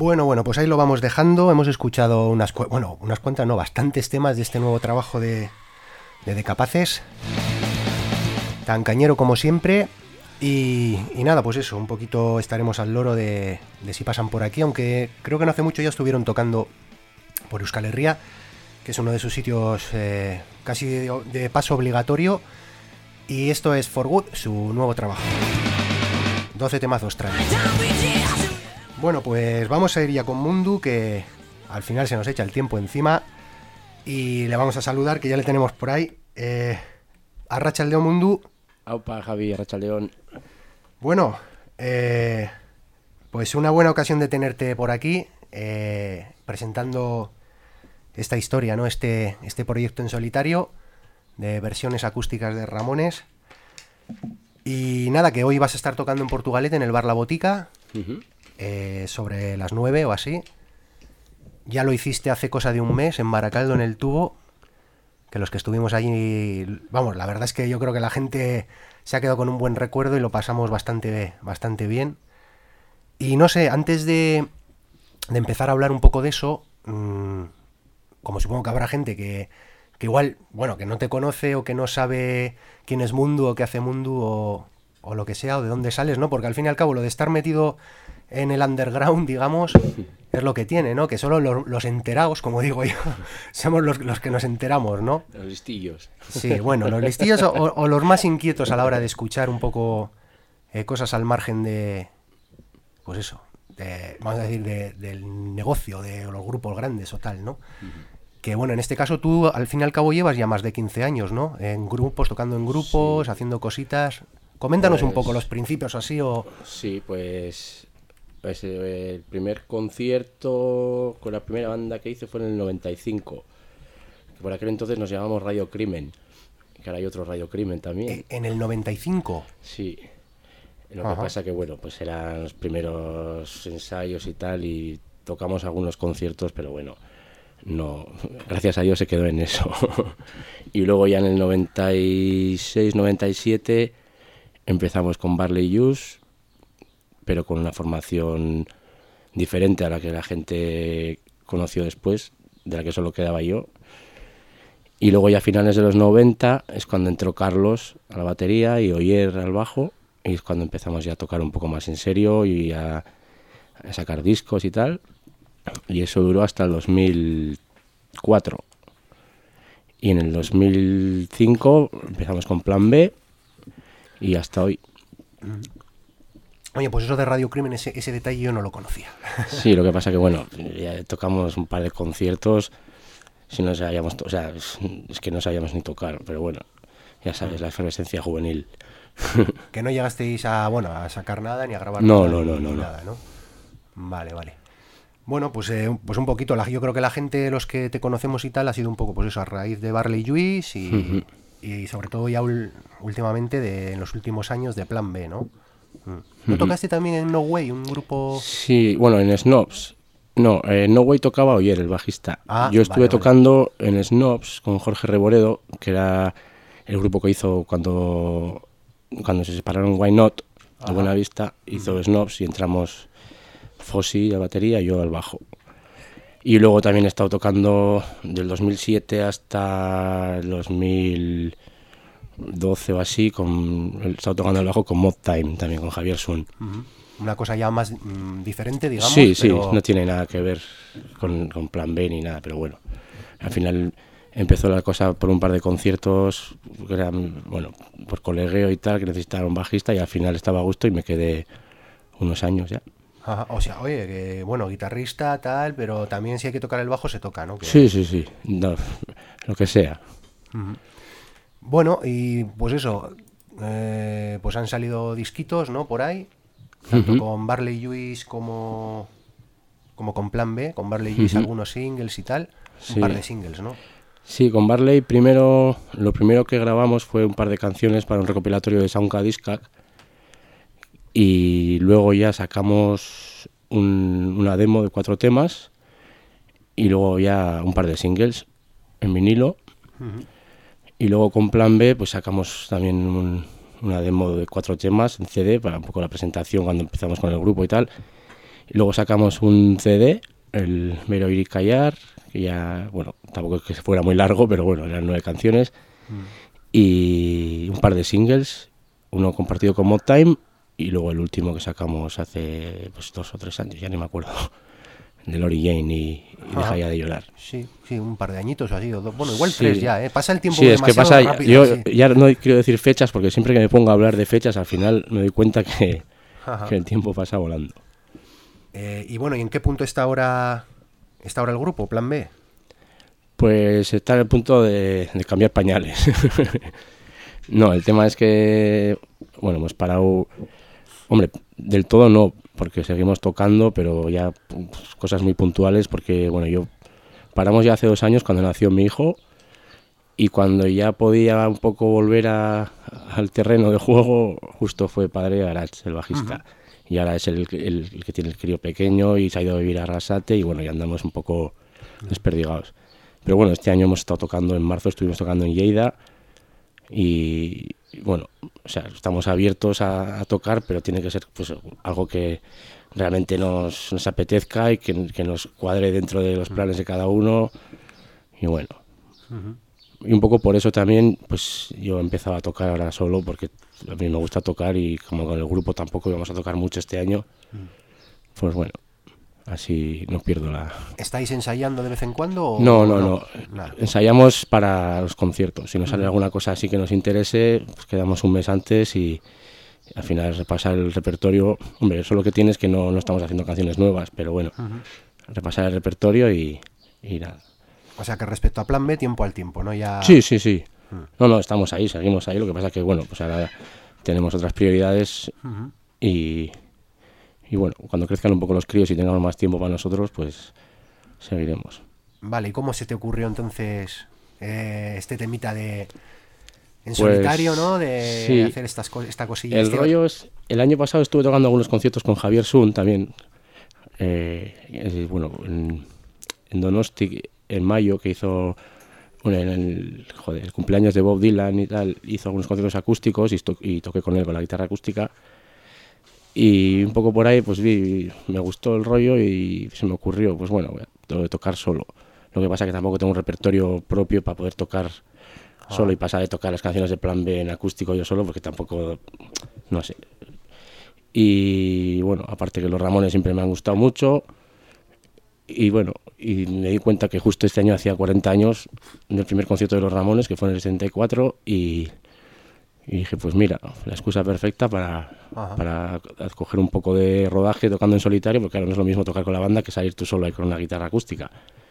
Bueno, bueno, pues ahí lo vamos dejando. Hemos escuchado unas, cu- bueno, unas cuantas, no, bastantes temas de este nuevo trabajo de, de Decapaces. Tan cañero como siempre. Y, y nada, pues eso, un poquito estaremos al loro de, de si pasan por aquí, aunque creo que no hace mucho ya estuvieron tocando por Euskal Herria, que es uno de sus sitios eh, casi de, de paso obligatorio. Y esto es For Good, su nuevo trabajo. doce temazos trae. Bueno, pues vamos a ir ya con Mundu, que al final se nos echa el tiempo encima. Y le vamos a saludar, que ya le tenemos por ahí. Eh, Arratsaldeon Mundu. Aupa, Javi, Arratsaldeon. Bueno, eh, pues una buena ocasión de tenerte por aquí, eh, presentando esta historia, ¿no? Este, este proyecto en solitario de versiones acústicas de Ramones. Y nada, que hoy vas a estar tocando en Portugalete, en el bar La Botica, Uh-huh. eh, sobre las nueve o así. Ya lo hiciste hace cosa de un mes en Baracaldo, en el Tubo, que los que estuvimos allí, vamos, la verdad es que yo creo que la gente se ha quedado con un buen recuerdo y lo pasamos bastante, bastante bien. Y no sé, antes de, de empezar a hablar un poco de eso, mmm, como supongo que habrá gente que, que igual, bueno, que no te conoce o que no sabe quién es Mundu o qué hace Mundu o, o lo que sea, o de dónde sales, ¿no? Porque al fin y al cabo lo de estar metido en el underground, digamos, es lo que tiene, ¿no? Que solo los, los enterados, como digo yo, somos los, los que nos enteramos, ¿no? Los listillos. Sí, bueno, los listillos o, o los más inquietos a la hora de escuchar un poco eh, cosas al margen de, pues eso, de, vamos a decir, de, del negocio, de los grupos grandes o tal, ¿no? Uh-huh. Que bueno, en este caso tú al fin y al cabo llevas ya más de quince años, ¿no? En grupos, tocando en grupos, sí, haciendo cositas. Coméntanos pues, un poco los principios así o... Sí, pues... Pues el primer concierto con la primera banda que hice fue en el noventa y cinco. Que por aquel entonces nos llamamos Radio Crimen. Que ahora hay otro Radio Crimen también. ¿En el noventa y cinco? Sí. Lo Ajá. que pasa que, bueno, pues eran los primeros ensayos y tal, y tocamos algunos conciertos, pero bueno, no, gracias a Dios se quedó en eso. Y luego ya en el noventa y seis noventa y siete empezamos con Barley Juice, pero con una formación diferente a la que la gente conoció después, de la que solo quedaba yo. Y luego ya a finales de los noventa es cuando entró Carlos a la batería y Oyer al bajo, y es cuando empezamos ya a tocar un poco más en serio y a, a sacar discos y tal. Y eso duró hasta el dos mil cuatro. Y en el dos mil cinco empezamos con Plan B y hasta hoy. Oye, pues eso de Radio Crimen, ese, ese detalle yo no lo conocía. Sí, lo que pasa que, bueno, ya tocamos un par de conciertos, si no sabíamos, o sea, es, es que no sabíamos ni tocar, pero bueno, ya sabes, la efervescencia juvenil. Que no llegasteis a, bueno, a sacar nada ni a grabar no, nada, no, no, ni no, nada, ¿no? Vale, vale. Bueno, pues, eh, pues un poquito, la, yo creo que la gente, los que te conocemos y tal, ha sido un poco, pues eso, a raíz de Barley Juice y, uh-huh. y sobre todo ya ul, últimamente, de, en los últimos años, de Plan B, ¿no? ¿No uh-huh. tocaste también en No Way, un grupo...? Sí, bueno, en Snobs. No, en No Way tocaba Oyer, el bajista. Ah, yo estuve vale, tocando vale. en Snobs con Jorge Reboredo, que era el grupo que hizo cuando, cuando se separaron Why Not, de Buena Vista, hizo uh-huh. Snobs y entramos Fossi a la batería y yo al bajo. Y luego también he estado tocando del dos mil siete hasta el dos mil doce o así, con, he estado tocando el bajo con Mod Time, también con Javier Sun. Uh-huh. Una cosa ya más mmm, diferente, digamos. Sí, pero... sí, no tiene nada que ver con, con Plan B ni nada, pero bueno, al final empezó la cosa por un par de conciertos que eran, bueno, por colegueo y tal, que necesitaba un bajista, y al final estaba a gusto y me quedé unos años ya. Ajá, o sea, oye, que bueno, guitarrista, tal, pero también si hay que tocar el bajo se toca, ¿no? Que... Sí, sí, sí, no, lo que sea. Uh-huh. Bueno, y pues eso, eh, pues han salido disquitos, ¿no? Por ahí, tanto uh-huh. con Barley Juice como, como con Plan B, con Barley Juice uh-huh. algunos singles y tal, un sí. par de singles, ¿no? Sí, con Barley primero, lo primero que grabamos fue un par de canciones para un recopilatorio de Soundka Discak, y luego ya sacamos un, una demo de cuatro temas y luego ya un par de singles en vinilo. Uh-huh. Y luego con Plan B pues sacamos también un, una demo de cuatro temas en C D para un poco la presentación cuando empezamos con el grupo y tal. Y luego sacamos un C D, el Mero Ir y Callar, que ya, bueno, tampoco es que fuera muy largo, pero bueno, eran nueve canciones. Mm. Y un par de singles, uno compartido con Mod Time y luego el último que sacamos hace pues, dos o tres años, ya ni me acuerdo, de Lori Jane y, y Deja ya de llorar. Sí, sí, un par de añitos o así, o dos, bueno, igual sí. tres ya, ¿eh? Pasa el tiempo sí, demasiado es que pasa, rápido. Yo sí. ya no quiero decir fechas porque siempre que me pongo a hablar de fechas al final me doy cuenta que, que el tiempo pasa volando. Eh, y bueno, ¿y en qué punto está ahora, está ahora el grupo, Plan B? Pues está en el punto de, de cambiar pañales. No, el tema es que, bueno, hemos parado, hombre, del todo no, porque seguimos tocando, pero ya pues, cosas muy puntuales, porque, bueno, yo paramos ya hace dos años cuando nació mi hijo y cuando ya podía un poco volver a, al terreno de juego, justo fue padre Arach, el bajista. Uh-huh. Y ahora es el, el, el que tiene el crío pequeño y se ha ido a vivir a Arrasate y, bueno, ya andamos un poco uh-huh. desperdigados. Pero bueno, este año hemos estado tocando, en marzo estuvimos tocando en Lleida y, y bueno, o sea, estamos abiertos a, a tocar, pero tiene que ser pues algo que realmente nos, nos apetezca y que, que nos cuadre dentro de los planes de cada uno y bueno. Uh-huh. Y un poco por eso también, pues yo he empezado a tocar ahora solo porque a mí me gusta tocar y como con el grupo tampoco íbamos a tocar mucho este año, uh-huh. pues bueno. Así no pierdo la... ¿Estáis ensayando de vez en cuando? O no, no, no. no. Ensayamos para los conciertos. Si nos sale alguna cosa así que nos interese, pues quedamos un mes antes y al final repasar el repertorio. Hombre, eso lo que tiene es que no, no estamos haciendo canciones nuevas, pero bueno, uh-huh. repasar el repertorio y, y nada. O sea que respecto a Plan B, tiempo al tiempo, ¿no? Ya... Sí, sí, sí. Uh-huh. No, no, estamos ahí, seguimos ahí. Lo que pasa es que, bueno, pues ahora tenemos otras prioridades uh-huh. y... Y bueno, cuando crezcan un poco los críos y tengamos más tiempo para nosotros, pues seguiremos. Vale, ¿y cómo se te ocurrió entonces eh, este temita de en pues, solitario, ¿no? De sí. hacer estas co- esta cosilla. El este... rollo es... El año pasado estuve tocando algunos conciertos con Javier Sun también. Eh, eh, bueno, en, en Donosti, en mayo, que hizo... Bueno, en el, joder, el cumpleaños de Bob Dylan y tal, hizo algunos conciertos acústicos y, to- y toqué con él con la guitarra acústica. Y un poco por ahí pues vi, me gustó el rollo y se me ocurrió, pues bueno, tengo que tocar solo. Lo que pasa es que tampoco tengo un repertorio propio para poder tocar ah. solo y pasar de tocar las canciones de Plan B en acústico yo solo, porque tampoco, no sé. Y bueno, aparte que los Ramones siempre me han gustado mucho y bueno, y me di cuenta que justo este año hacía cuarenta años del primer concierto de los Ramones, que fue en el setenta y cuatro y... Y dije, pues mira, la excusa perfecta para, para coger un poco de rodaje tocando en solitario, porque claro, no es lo mismo tocar con la banda que salir tú solo ahí con una guitarra acústica.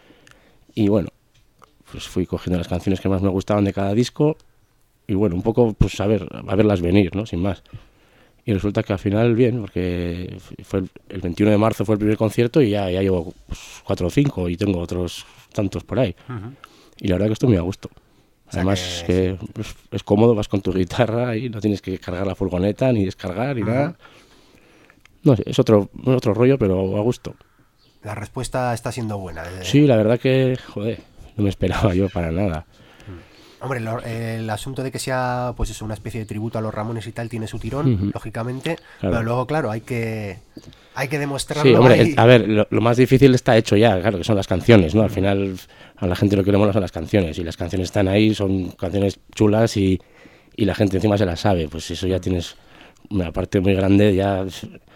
Y bueno, pues fui cogiendo las canciones que más me gustaban de cada disco y bueno, un poco pues a ver, a verlas venir, ¿no? Sin más. Y resulta que al final bien, porque fue el, el veintiuno de marzo fue el primer concierto y ya, ya llevo pues, cuatro o cinco y tengo otros tantos por ahí. Uh-huh. Y la verdad que esto me da gusto. Además que, que es, es cómodo, vas con tu guitarra y no tienes que cargar la furgoneta ni descargar ni uh-huh. nada. No sé, es otro, otro rollo, pero a gusto. La respuesta está siendo buena. Desde... Sí, la verdad que, joder, no me esperaba yo para nada. Hombre, lo, el asunto de que sea pues eso, una especie de tributo a los Ramones y tal tiene su tirón, uh-huh. lógicamente, claro. Pero luego, claro, hay que hay que demostrarlo. Sí, hombre, ahí. El, a ver, lo, lo más difícil está hecho ya, claro, que son las canciones, ¿no? Al final a la gente lo que le mola son las canciones y las canciones están ahí, son canciones chulas y, y la gente encima se las sabe, pues eso ya tienes una parte muy grande ya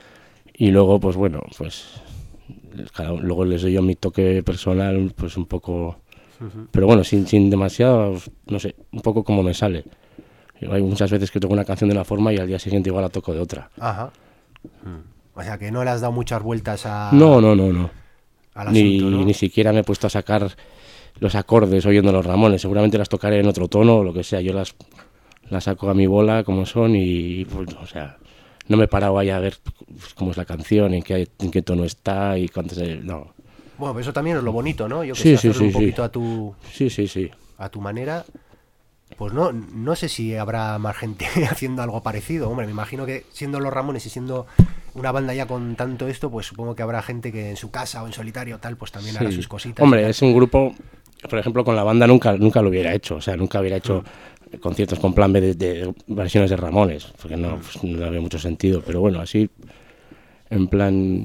y luego, pues bueno, pues cada, luego les doy yo mi toque personal, pues un poco... Uh-huh. Pero bueno, sin, sin demasiado, no sé, un poco como me sale. Hay muchas veces que toco una canción de una forma y al día siguiente igual la toco de otra. Ajá. O sea que no le has dado muchas vueltas a... No, no, no, no. Al asunto, ni, ¿no? Ni siquiera me he puesto a sacar los acordes oyendo los Ramones. Seguramente las tocaré en otro tono o lo que sea. Yo las, las saco a mi bola como son y, pues, o sea, no me he parado ahí a ver cómo es la canción, en qué, en qué tono está y cuánto se... No. Bueno, pero eso también es lo bonito, ¿no? Yo que sí, sé, sí, hacerlo sí, un poquito sí. a tu sí, sí, sí. a tu manera. Pues no, no sé si habrá más gente haciendo algo parecido. Hombre, me imagino que siendo los Ramones y siendo una banda ya con tanto esto, pues supongo que habrá gente que en su casa o en solitario tal, pues también sí. hará sus cositas. Hombre, es un grupo, por ejemplo, con la banda nunca nunca lo hubiera hecho. O sea, nunca hubiera hecho mm. conciertos con Plan B de, de versiones de Ramones, porque no, pues, no había mucho sentido. Pero bueno, así, en plan...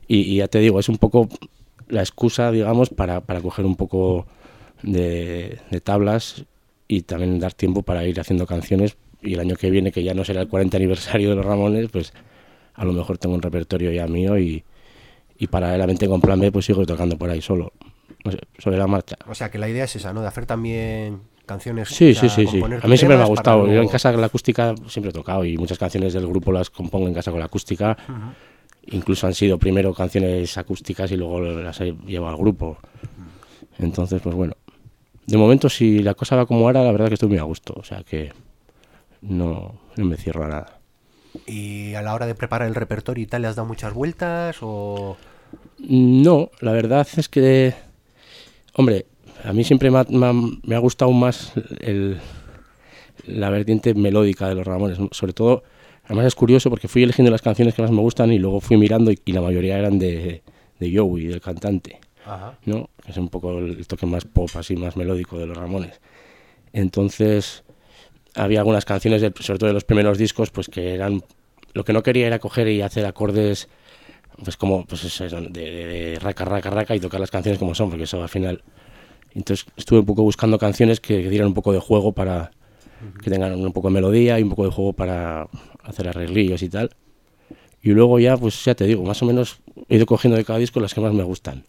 Y, y ya te digo, es un poco la excusa, digamos, para, para coger un poco de, de tablas y también dar tiempo para ir haciendo canciones. Y el año que viene, que ya no será el cuarenta aniversario de los Ramones, pues a lo mejor tengo un repertorio ya mío y, y paralelamente con Plan B pues sigo tocando por ahí solo, no sé, sobre la marcha. O sea, que la idea es esa, ¿no? De hacer también canciones. Sí, o sea, sí, sí, sí. componer A mí siempre me ha temas gustado. para Yo luego- en casa con la acústica siempre he tocado y muchas canciones del grupo las compongo en casa con la acústica. Ujú. Incluso han sido primero canciones acústicas y luego las he llevado al grupo. Entonces, pues bueno. De momento, si la cosa va como ahora, la verdad que estoy muy a gusto. O sea que no, no me cierro a nada. Y a la hora de preparar el repertorio y tal, ¿le has dado muchas vueltas o...? No, la verdad es que, hombre, a mí siempre me ha, me ha, me ha gustado más el, la vertiente melódica de los Ramones, sobre todo, además es curioso porque fui eligiendo las canciones que más me gustan y luego fui mirando y, y la mayoría eran de, de Joey, del cantante, Ajá. ¿no? Que es un poco el toque más pop, así más melódico de los Ramones. Entonces, había algunas canciones, de, sobre todo de los primeros discos, pues que eran, lo que no quería era coger y hacer acordes pues como pues eso, de, de, de raca, raca, raca y tocar las canciones como son, porque eso al final... Entonces estuve un poco buscando canciones que, que dieran un poco de juego para uh-huh. que tengan un poco de melodía y un poco de juego para hacer arreglillos y tal. Y luego ya, pues ya te digo, más o menos he ido cogiendo de cada disco las que más me gustan.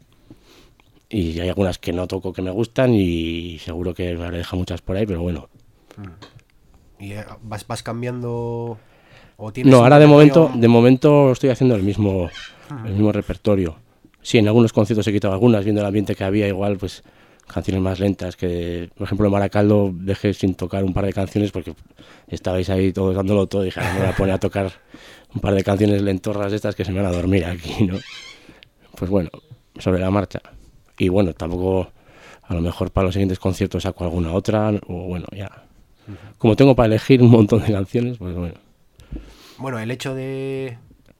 Y hay algunas que no toco que me gustan y seguro que me habré dejado muchas por ahí, pero bueno. ¿Y vas, vas cambiando...? ¿O tienes no, ahora de repertorio? momento, de momento estoy haciendo el mismo... el mismo repertorio. Sí, en algunos conciertos he quitado algunas, viendo el ambiente que había, igual, pues canciones más lentas, que por ejemplo en Maracaldo dejé sin tocar un par de canciones porque estabais ahí todos dándolo todo y dije, me voy a poner a tocar un par de canciones lentorras estas que se me van a dormir aquí, ¿no? Pues bueno, sobre la marcha. Y bueno, tampoco, a lo mejor para los siguientes conciertos saco alguna otra, o bueno, ya. Como tengo para elegir un montón de canciones, pues bueno. Bueno, el hecho de...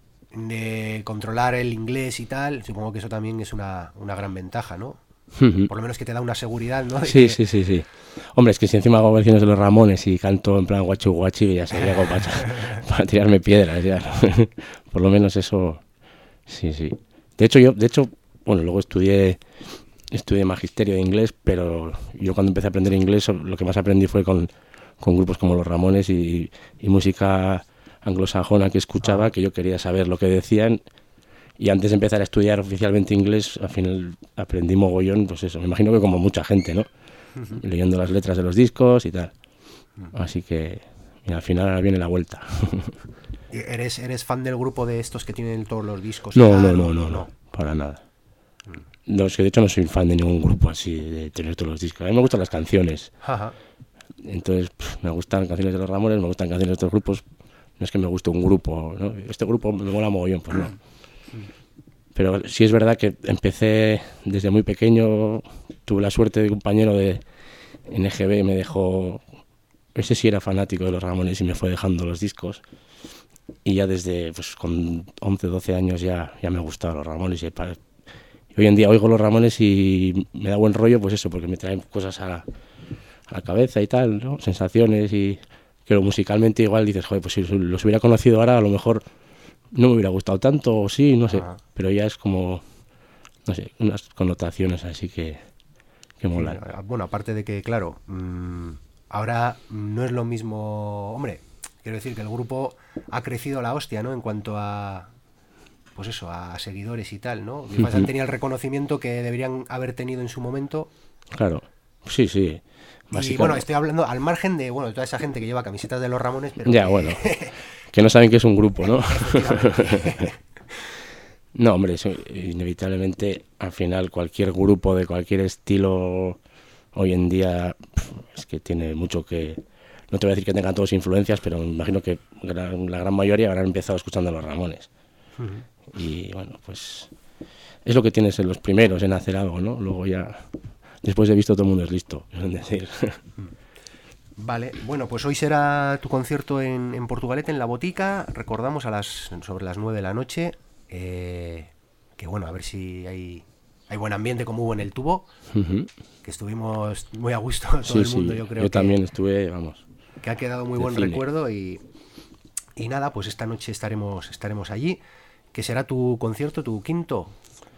de controlar el inglés y tal, supongo que eso también es una, una gran ventaja, ¿no? Por lo menos que te da una seguridad, ¿no? De Sí, que... sí, sí, sí. Hombre, es que si encima hago versiones de los Ramones y canto en plan guachu guachi, ya sería algo para, para tirarme piedras, ya. Por lo menos eso, sí, sí. De hecho, yo, de hecho, bueno, luego estudié estudié magisterio de inglés, pero yo cuando empecé a aprender inglés, lo que más aprendí fue con, con grupos como los Ramones y, y música anglosajona que escuchaba, que yo quería saber lo que decían, y antes de empezar a estudiar oficialmente inglés, al final aprendí mogollón, pues eso, me imagino que como mucha gente, ¿no? Uh-huh. Leyendo las letras de los discos y tal. Uh-huh. Así que mira, al final ahora viene la vuelta. ¿Eres, ¿Eres fan del grupo de estos que tienen todos los discos? No, no, no, no, no, para nada. No, es que de hecho no soy fan de ningún grupo así, de tener todos los discos. A mí me gustan las canciones. Uh-huh. Entonces, pff, me gustan canciones de los Ramones, me gustan canciones de otros grupos. No es que me guste un grupo, ¿no? Este grupo me mola mogollón, pues no. Pero sí es verdad que empecé desde muy pequeño, tuve la suerte de un compañero de N G B me dejó, ese sí era fanático de los Ramones y me fue dejando los discos. Y ya desde, pues con once, doce años ya, ya me gustaban los Ramones. Y, para, y hoy en día oigo los Ramones y me da buen rollo, pues eso, porque me traen cosas a la, a la cabeza y tal, ¿no? Sensaciones y... Pero musicalmente igual dices, joder, pues si los hubiera conocido ahora a lo mejor no me hubiera gustado tanto, o sí, no sé. Ajá. Pero ya es como, no sé, unas connotaciones así que, que molan. Bueno, aparte de que, claro, mmm, ahora no es lo mismo... Hombre, quiero decir que el grupo ha crecido a la hostia, ¿no? En cuanto a... Pues eso, a seguidores y tal, ¿no? Quizás han tenido el reconocimiento que deberían haber tenido en su momento. Claro, sí, sí. Y bueno, estoy hablando al margen de, bueno, toda esa gente que lleva camisetas de los Ramones, pero... Ya, que... bueno, que no saben que es un grupo, ¿no? No, hombre, eso, inevitablemente, al final, cualquier grupo de cualquier estilo, hoy en día, es que tiene mucho que... No te voy a decir que tengan todos influencias, pero me imagino que la gran mayoría habrán empezado escuchando a los Ramones. Uh-huh. Y, bueno, pues, es lo que tienes en los primeros, en hacer algo, ¿no? Luego ya... Después de visto todo el mundo es listo, es decir. Vale, bueno, pues hoy será tu concierto en, en Portugalete, en La Botica, recordamos a las sobre las nueve de la noche, eh, que bueno, a ver si hay, hay buen ambiente como hubo en el Tubo, uh-huh. que estuvimos muy a gusto todo sí, el mundo, sí, yo creo yo que, también estuve, vamos. Que ha quedado muy buen cine. recuerdo y, y nada, pues esta noche estaremos, estaremos allí. que será tu concierto, tu quinto.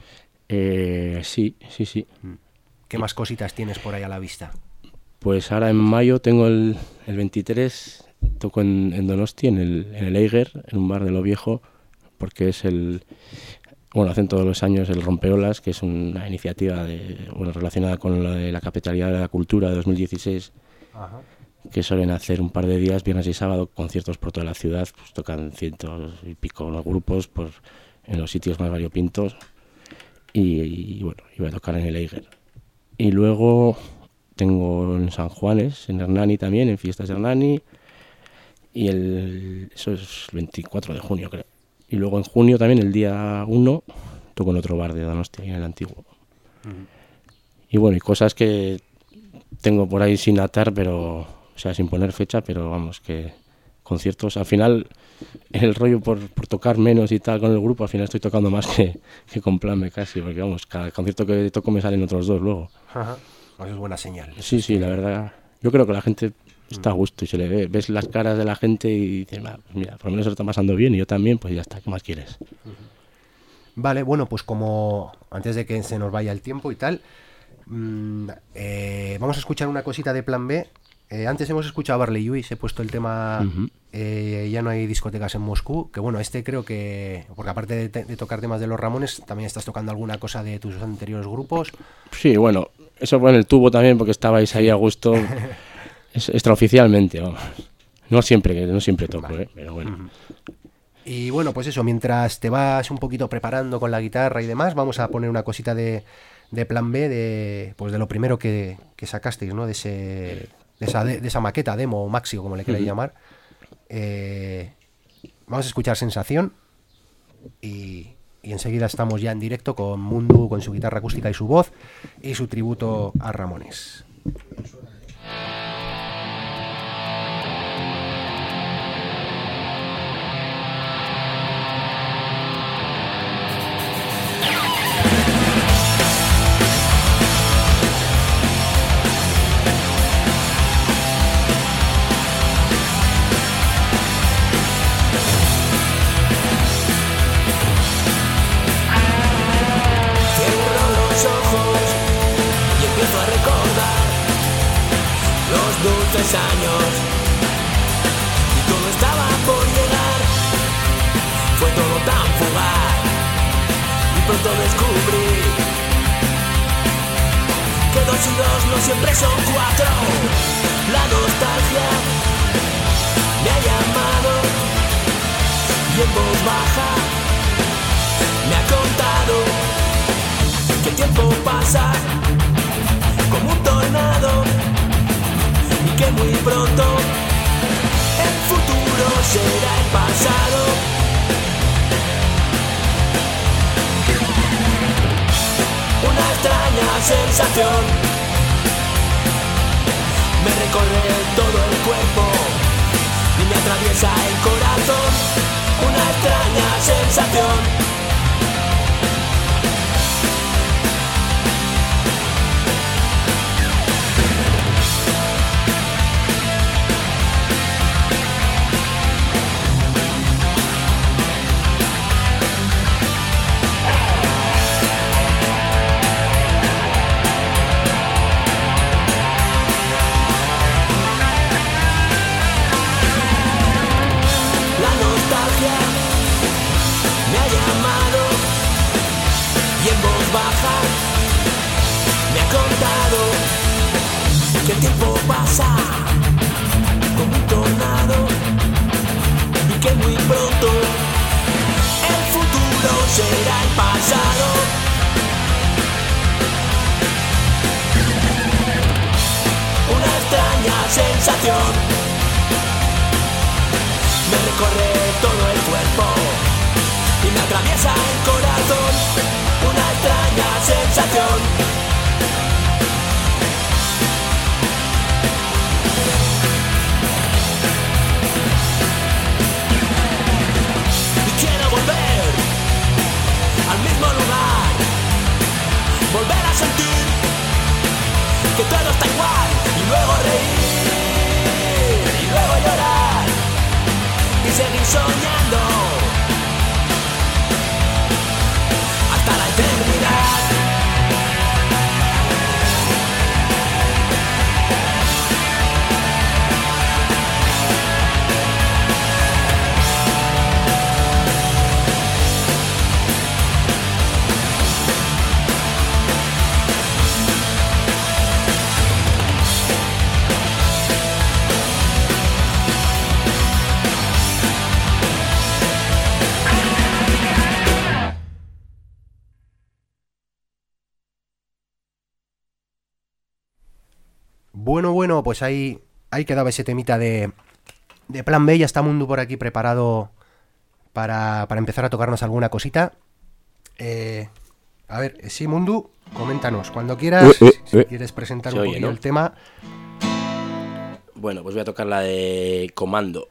Eh, sí, sí, sí. ¿Qué más cositas tienes por ahí a la vista? Pues ahora en mayo tengo el, el veintitrés, toco en, en Donosti, en el, en el Eiger, en un bar de Lo Viejo, porque es el... Bueno, hacen todos los años el Rompeolas, que es una iniciativa de, bueno, relacionada con lo de la capitalidad de la cultura de dos mil dieciséis, Ajá. que suelen hacer un par de días, viernes y sábado, conciertos por toda la ciudad, pues tocan cientos y pico los grupos por, en los sitios más variopintos, y, y bueno, iba a tocar en el Eiger. Y luego tengo en San Juanes, en Hernani también, en Fiestas de Hernani, y el, eso es el veinticuatro de junio, creo. Y luego en junio también, el día uno, toco en otro bar de Donosti, en el Antiguo. Uh-huh. Y bueno, y cosas que tengo por ahí sin atar, pero, o sea, sin poner fecha, pero vamos, que conciertos, al final, el rollo por, por tocar menos y tal con el grupo, al final estoy tocando más que, que con Plan casi, porque vamos, cada concierto que toco me salen otros dos luego. Ajá. Uh-huh. Eso es buena señal. Sí, sí, la verdad, yo creo que la gente... está a gusto y se le ve, ves las caras de la gente y dices, pues mira, por lo menos se lo está pasando bien y yo también, pues ya está, ¿qué más quieres? Vale, bueno, pues como antes de que se nos vaya el tiempo y tal, mmm, eh, vamos a escuchar una cosita de Plan B. Eh, antes hemos escuchado a Barley Lluís, he puesto el tema uh-huh. eh, Ya no hay discotecas en Moscú, que bueno, este creo que, porque aparte de, te, de tocar temas de los Ramones, también estás tocando alguna cosa de tus anteriores grupos. Sí, bueno, eso fue en el tubo también, porque estabais ahí a gusto. Es extraoficialmente, vamos. No siempre, no siempre toco, vale. ¿eh? Pero bueno. Uh-huh. Y bueno, pues eso, mientras te vas un poquito preparando con la guitarra y demás, vamos a poner una cosita de, de Plan B, de pues de lo primero que, que sacasteis, ¿no? De ese de esa, de, de esa maqueta, demo o maxi, como le queráis uh-huh. llamar. Eh, vamos a escuchar Sensación y, y enseguida estamos ya en directo con Mundu, con su guitarra acústica y su voz, y su tributo a Ramones. Dulces años y todo estaba por llegar, fue todo tan fugaz y pronto descubrí que dos y dos no siempre son cuatro. La nostalgia me ha llamado y en voz baja me ha contado que el tiempo pasa como un tornado y que muy pronto el futuro será el pasado. Una extraña sensación me recorre todo el cuerpo y me atraviesa el corazón. Una extraña sensación. Que el tiempo pasa como un tornado y que muy pronto el futuro será el pasado. Una extraña sensación me recorre todo el cuerpo y me atraviesa el corazón. Una extraña sensación. Volver a sentir que todo está igual y luego reír y luego llorar y seguir soñando. Bueno, bueno, pues ahí, ahí quedaba ese temita de, de Plan B. Ya está Mundu por aquí preparado para, para empezar a tocarnos alguna cosita. Eh, a ver, sí, Mundu, coméntanos cuando quieras, uh, uh, si uh. quieres presentar Se un oye, poquillo ¿no? el tema. Bueno, pues voy a tocar la de Comando.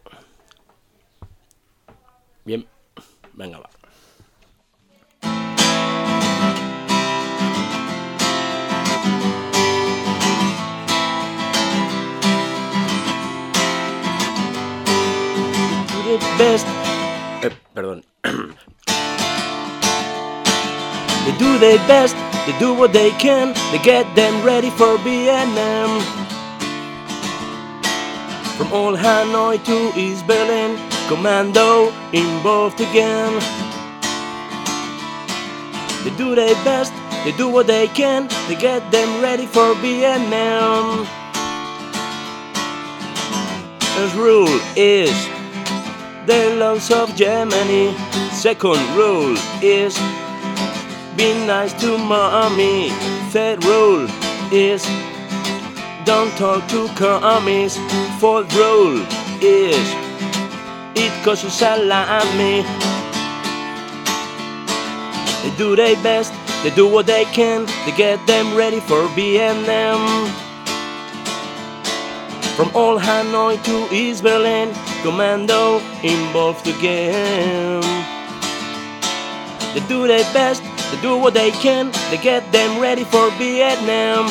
Bien, venga, va. Best. Eh, perdón. They do their best, they do what they can, they get them ready for Vietnam. From old Hanoi to East Berlin, Commando involved again. They do their best, they do what they can, they get them ready for Vietnam. First rule is the laws of Germany. Second rule is be nice to mommy. Third rule is don't talk to commies. Fourth rule is eat kosher salami. They do their best, they do what they can, they get them ready for Vietnam. From old Hanoi to East Berlin, Commando involved again. They do their best, they do what they can, they get them ready for Vietnam.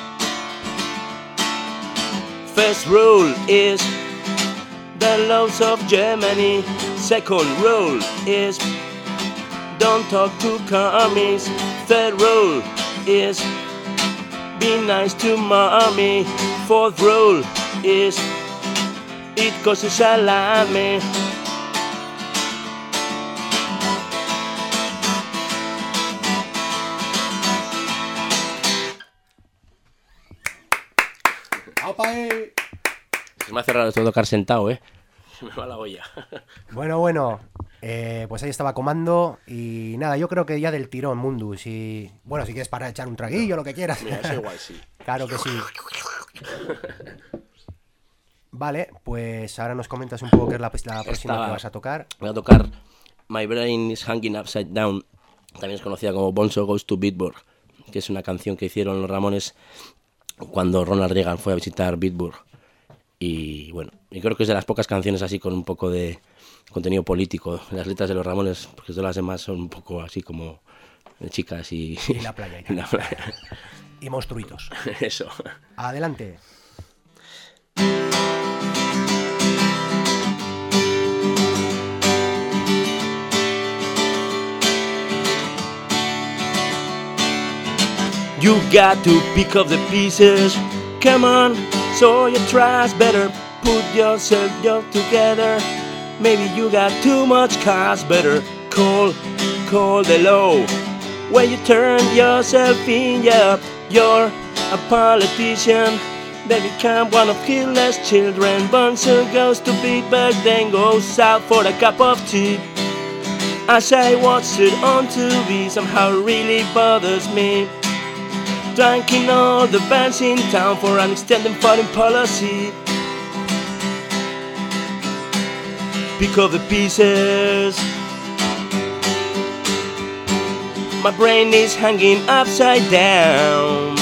First rule is the laws of Germany. Second rule is don't talk to commies. Third rule is be nice to mommy. Fourth rule is eat kosher salami. Se me hace raro esto de tocar sentado, ¿eh? Se me va la olla. Bueno, bueno, eh, pues ahí estaba Comando y nada, yo creo que ya del tirón, Mundu, si... Bueno, si quieres para echar un traguillo, lo que quieras. Mira, es igual, sí. Claro que sí. Vale, pues ahora nos comentas un poco qué es la, la próxima Esta- que vas a tocar. Voy a tocar My Brain is Hanging Upside Down, también es conocida como Bonzo Goes to Bitburg, que es una canción que hicieron los Ramones cuando Ronald Reagan fue a visitar Bitburg. Y bueno, y creo que es de las pocas canciones así con un poco de contenido político en las letras de los Ramones, porque todas las demás son un poco así como de chicas y... Y la playa y tal. y la playa. Y monstruitos. Eso. Adelante. You got to pick up the pieces. Come on, so you tries better. Put yourself up together. Maybe you got too much cars. Better call, call the law. When you turn yourself in, yeah, you're a politician. They become one of Hitler's children. Bonzo goes to Bitburg, then goes out for a cup of tea. As I watch it on T V, somehow it really bothers me. Drinking all the bands in town for an extended foreign policy. Pick up the pieces. My brain is hanging upside down.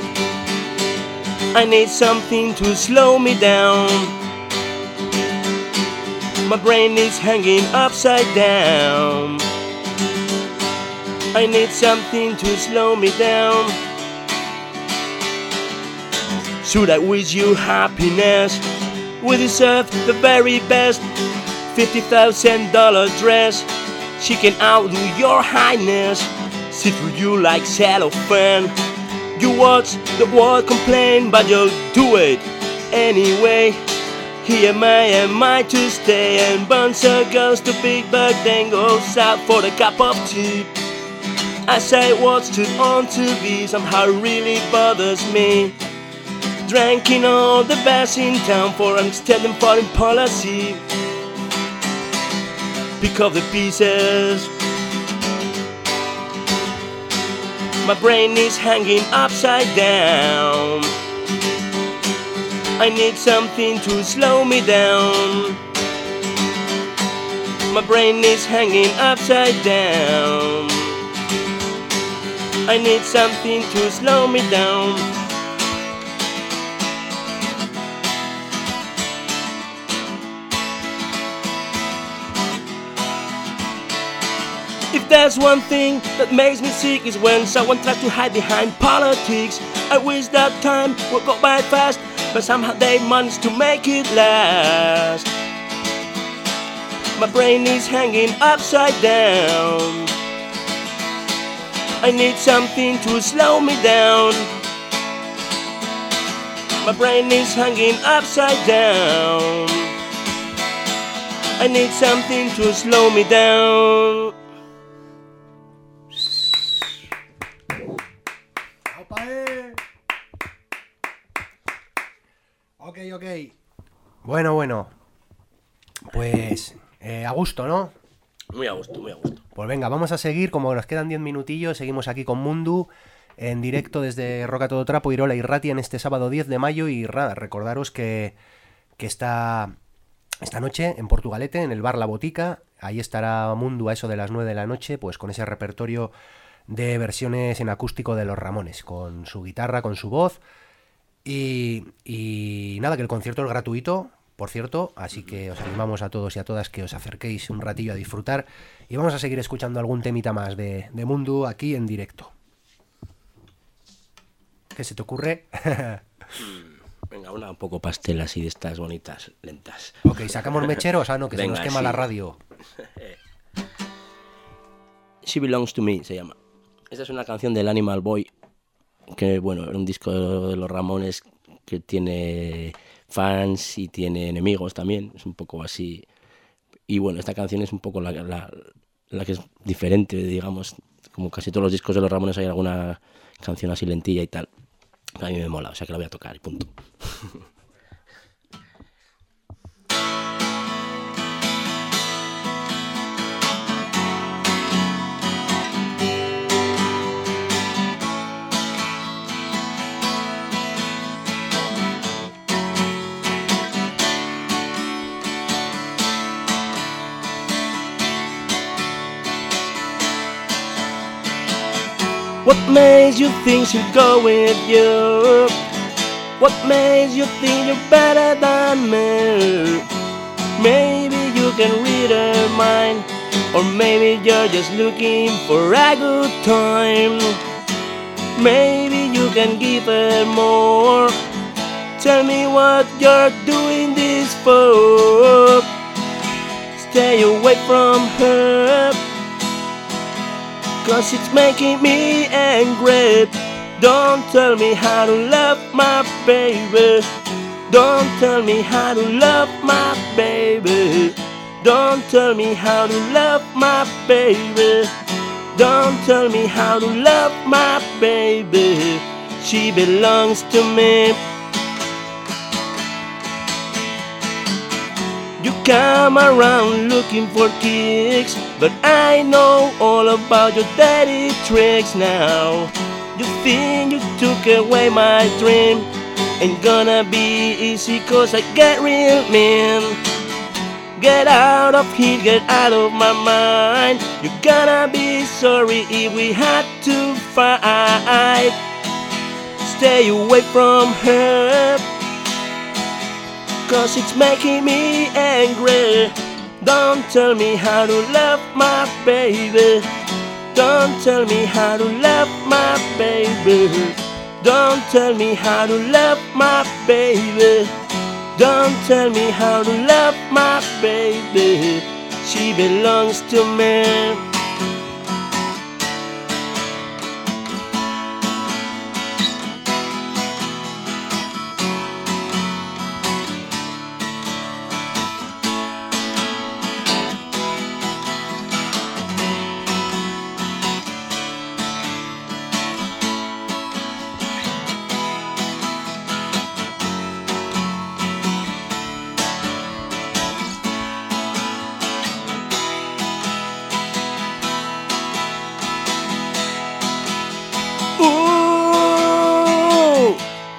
I need something to slow me down. My brain is hanging upside down. I need something to slow me down. Should I wish you happiness? We deserve the very best. Fifty thousand dollar dress. She can outdo your highness. See through you like cellophane. You watch the world complain, but you'll do it anyway. Here am I, am I to stay? And Bonzo goes to Bitburg, then goes out for a cup of tea. As I watched it on T V, somehow it really bothers me. Drinking all the best in town for an extended foreign policy. Pick up the pieces. My brain is hanging upside down. I need something to slow me down. My brain is hanging upside down. I need something to slow me down. If there's one thing that makes me sick is when someone tries to hide behind politics. I wish that time would go by fast, but somehow they manage to make it last. My brain is hanging upside down. I need something to slow me down. My brain is hanging upside down. I need something to slow me down. Ok, ok. Bueno, bueno. Pues eh, a gusto, ¿no? Muy a gusto, muy a gusto. Pues venga, vamos a seguir, como nos quedan diez minutillos, seguimos aquí con Mundu, en directo desde Roca Todo Trapo, Irola y Ratia en este sábado diez de mayo, y nada, recordaros que, que está esta noche en Portugalete, en el bar La Botica, ahí estará Mundu a eso de las nueve de la noche, pues con ese repertorio de versiones en acústico de los Ramones, con su guitarra, con su voz, y, y nada, que el concierto es gratuito, por cierto, así que os animamos a todos y a todas que os acerquéis un ratillo a disfrutar y vamos a seguir escuchando algún temita más de, de Mundu aquí en directo. ¿Qué se te ocurre? Venga, una un poco pastel así de estas bonitas, lentas. Ok, ¿sacamos mecheros? Ah, no, que Venga, se nos quema sí. la radio. She Belongs to Me se llama. Esta es una canción del Animal Boy, que bueno, era un disco de los Ramones que tiene fans y tiene enemigos también, es un poco así. Y bueno, esta canción es un poco la, la, la que es diferente, digamos, como casi todos los discos de los Ramones hay alguna canción así lentilla y tal. A mí me mola, o sea que la voy a tocar y punto. What makes you think she'll go with you? What makes you think you're better than me? Maybe you can read her mind, or maybe you're just looking for a good time. Maybe you can give her more. Tell me what you're doing this for. Stay away from her, 'cause it's making me angry. Don't tell me how to love my baby. Don't tell me how to love my baby. Don't tell me how to love my baby. Don't tell me how to love my baby. She belongs to me. You come around looking for kicks, but I know all about your dirty tricks now. You think you took away my dream. Ain't gonna be easy 'cause I get real mean. Get out of here, get out of my mind. You're gonna be sorry if we had to fight. Stay away from her, 'cause it's making me angry. Don't tell me how to love my baby. Don't tell me how to love my baby. Don't tell me how to love my baby. Don't tell me how to love my baby. She belongs to me.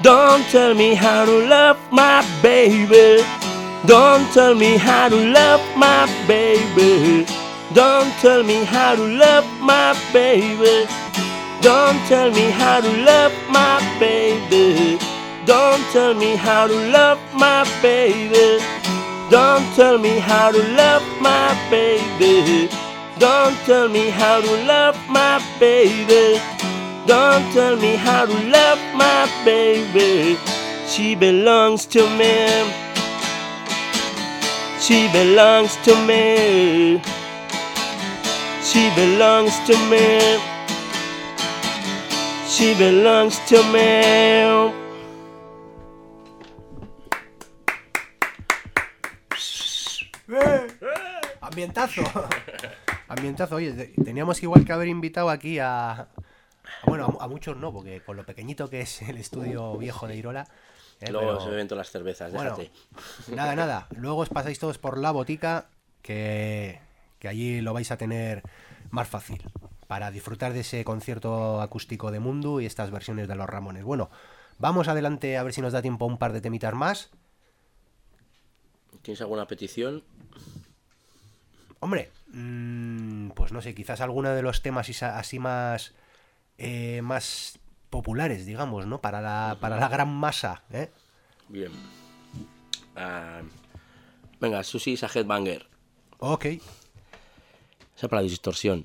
Don't tell me how to love my baby. Don't tell me how to love my baby. Don't tell me how to love my baby. Don't tell me how to love my baby. Don't tell me how to love my baby. Don't tell me how to love my baby. Don't tell me how to love my baby. Don't tell me how to love my baby. She belongs to me. She belongs to me. She belongs to me. She belongs to me. Ambientazo. Ambientazo, oye, teníamos igual que haber invitado aquí a... a bueno, a, a muchos no, porque con lo pequeñito que es el estudio viejo de Irola... Eh, Luego pero... se beben todas las cervezas, déjate. Bueno, nada, nada. Luego os pasáis todos por la botica, que, que allí lo vais a tener más fácil para disfrutar de ese concierto acústico de Mundu y estas versiones de los Ramones. Bueno, vamos adelante a ver si nos da tiempo a un par de temitas más. ¿Tienes alguna petición? Hombre, mmm, pues no sé, quizás alguno de los temas así más eh, más populares, digamos, ¿no? Para la, para la gran masa, ¿eh? Bien. Uh, venga, Susie is a Headbanger. Ok. Esa para la distorsión.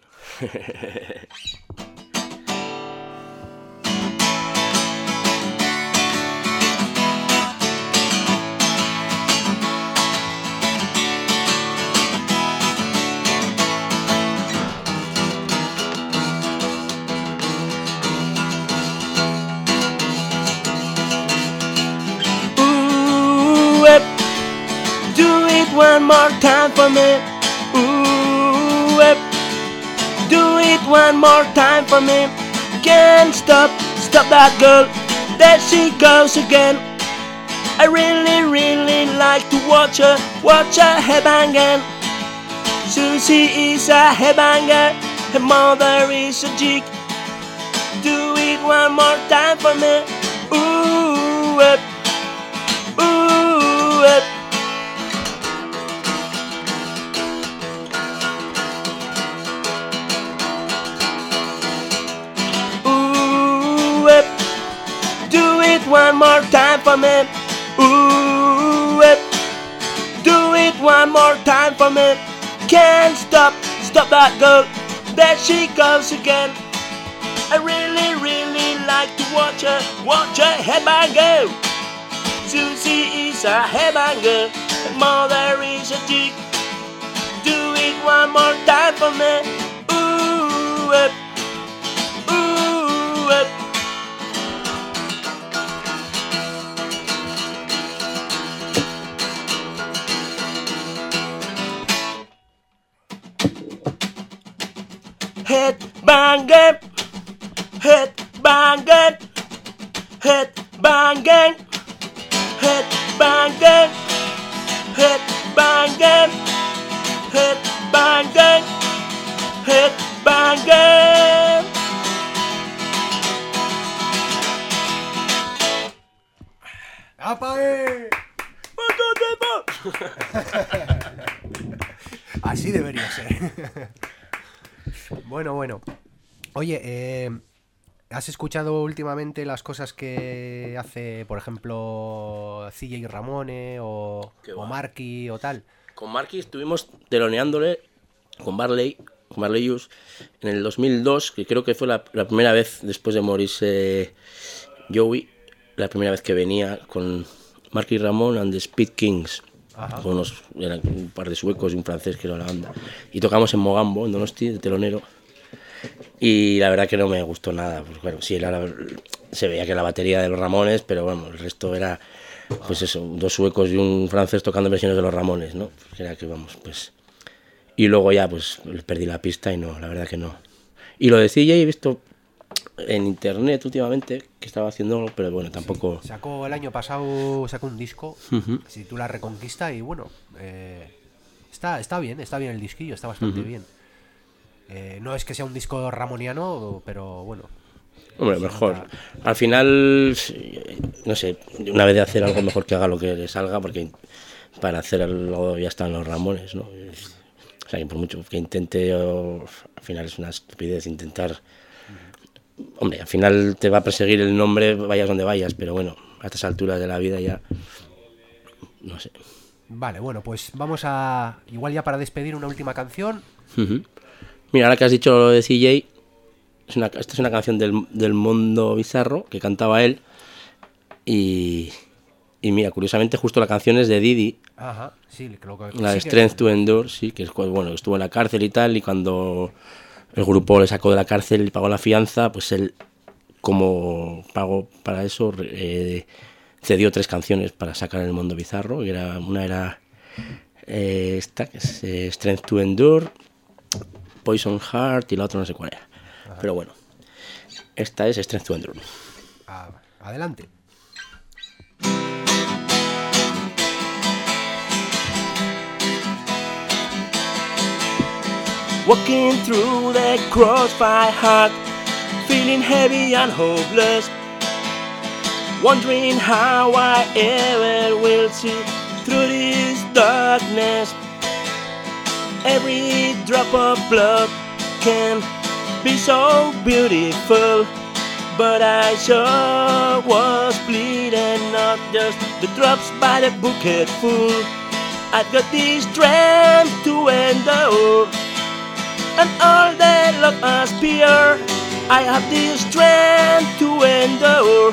One more time for me. Ooh, eh. Do it one more time for me. Can't stop, stop that girl. There she goes again. I really, really like to watch her, watch her headbanging. Susie is a headbanger, her mother is a jig. Do it one more time for me. Ooh, eh. Ooh, eh. One more time for me. Ooh, eh. Do it one more time for me. Can't stop, stop that girl. There she goes again. I really, really like to watch her, watch her headbang go. Susie is a headbanger, her mother is a chick. Do it one more time for me. Ooh, eh. Ooh, eh. Headbanger, headbanger, headbanger, headbanger, headbanger, headbanger, headbanger. ¡Apague! Así debería ser. Bueno, bueno. Oye, eh, ¿has escuchado últimamente las cosas que hace, por ejemplo, C J Ramone o, o Marky o tal? Con Marky estuvimos teloneándole con Barley, con Barley Hughes, en el dos mil dos, que creo que fue la, la primera vez después de morirse Joey, la primera vez que venía con Marky Ramone and the Speed Kings. Ajá. Con unos, eran un par de suecos y un francés que era la banda. Y tocamos en Mogambo, en Donosti, de telonero. Y la verdad que no me gustó nada. Pues bueno, sí, era la, se veía que la batería de los Ramones, pero bueno, el resto era, pues eso, dos suecos y un francés tocando versiones de los Ramones, ¿no? Pues era que vamos, pues... Y luego ya, pues, perdí la pista y no, la verdad que no. Y lo de C J he visto en internet últimamente que estaba haciendo, pero bueno, tampoco... Sí, sacó el año pasado, sacó un disco, uh-huh. Si tú la Reconquista, y bueno, eh, está, está bien, está bien el disquillo, está bastante uh-huh. bien. Eh, no es que sea un disco ramoniano, pero bueno. Hombre, mejor. Nota... Al final, no sé, una vez de hacer algo mejor que haga lo que le salga, porque para hacer algo ya están los Ramones, ¿no? O sea, que por mucho que intente, o, al final es una estupidez intentar... Hombre, al final te va a perseguir el nombre, vayas donde vayas, pero bueno, a estas alturas de la vida ya... No sé. Vale, bueno, pues vamos a... Igual ya para despedir una última canción. Uh-huh. Mira, ahora que has dicho lo de C J, es una, esta es una canción del, del Mundo Bizarro que cantaba él. Y, y mira, curiosamente justo la canción es de Didi. Ajá, sí, creo que... La de sí Strength que... to Endure, sí, que es, bueno, estuvo en la cárcel y tal, y cuando el grupo le sacó de la cárcel y pagó la fianza, pues él, como pago para eso, eh, cedió tres canciones para sacar en el Mundo Bizarro, y era, una era eh, esta, que es eh, Strength to Endure, Poison Heart, y la otra no sé cuál era. Ajá. Pero bueno, esta es Strength to Endure. Ah, adelante. Walking through the crossfire heart, feeling heavy and hopeless, wondering how I ever will see through this darkness. Every drop of blood can be so beautiful, but I sure was bleeding, not just the drops by the bucket full. I've got this strength to endure, and all the love I spare, I have this strength to endure,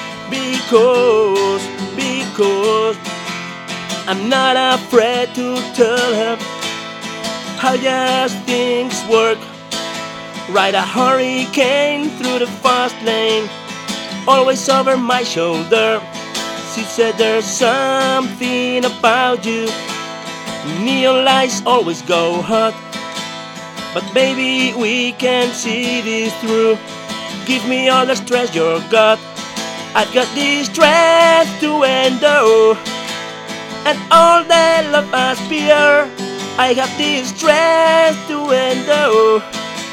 because, because I'm not afraid to tell her how just things work. Ride a hurricane through the fast lane, always over my shoulder. She said there's something about you, neon lights always go hot, but baby, we can see this through. Give me all the stress you got. I've got this strength to endure, and all the love I spare, I have this strength to endure,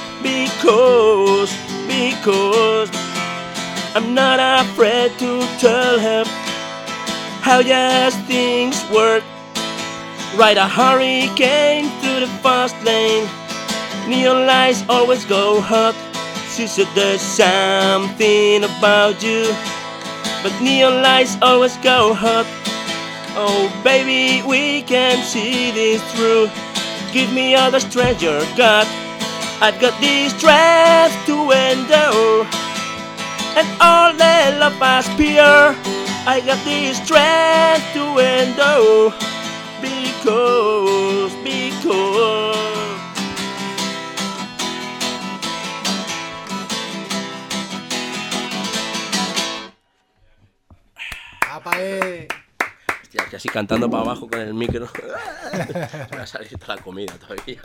because, because I'm not afraid to tell her how just things work. Ride a hurricane through the fast lane, neon lights always go hot. She said there's something about you, but neon lights always go hot. Oh baby, we can see this through. Give me all the strength you got. I've got this strength to endure, and all the love I spare, I got this strength to endure, because, because ¡Apae! Hostia, que así cantando para abajo con el micro. Me va a salir toda la comida todavía.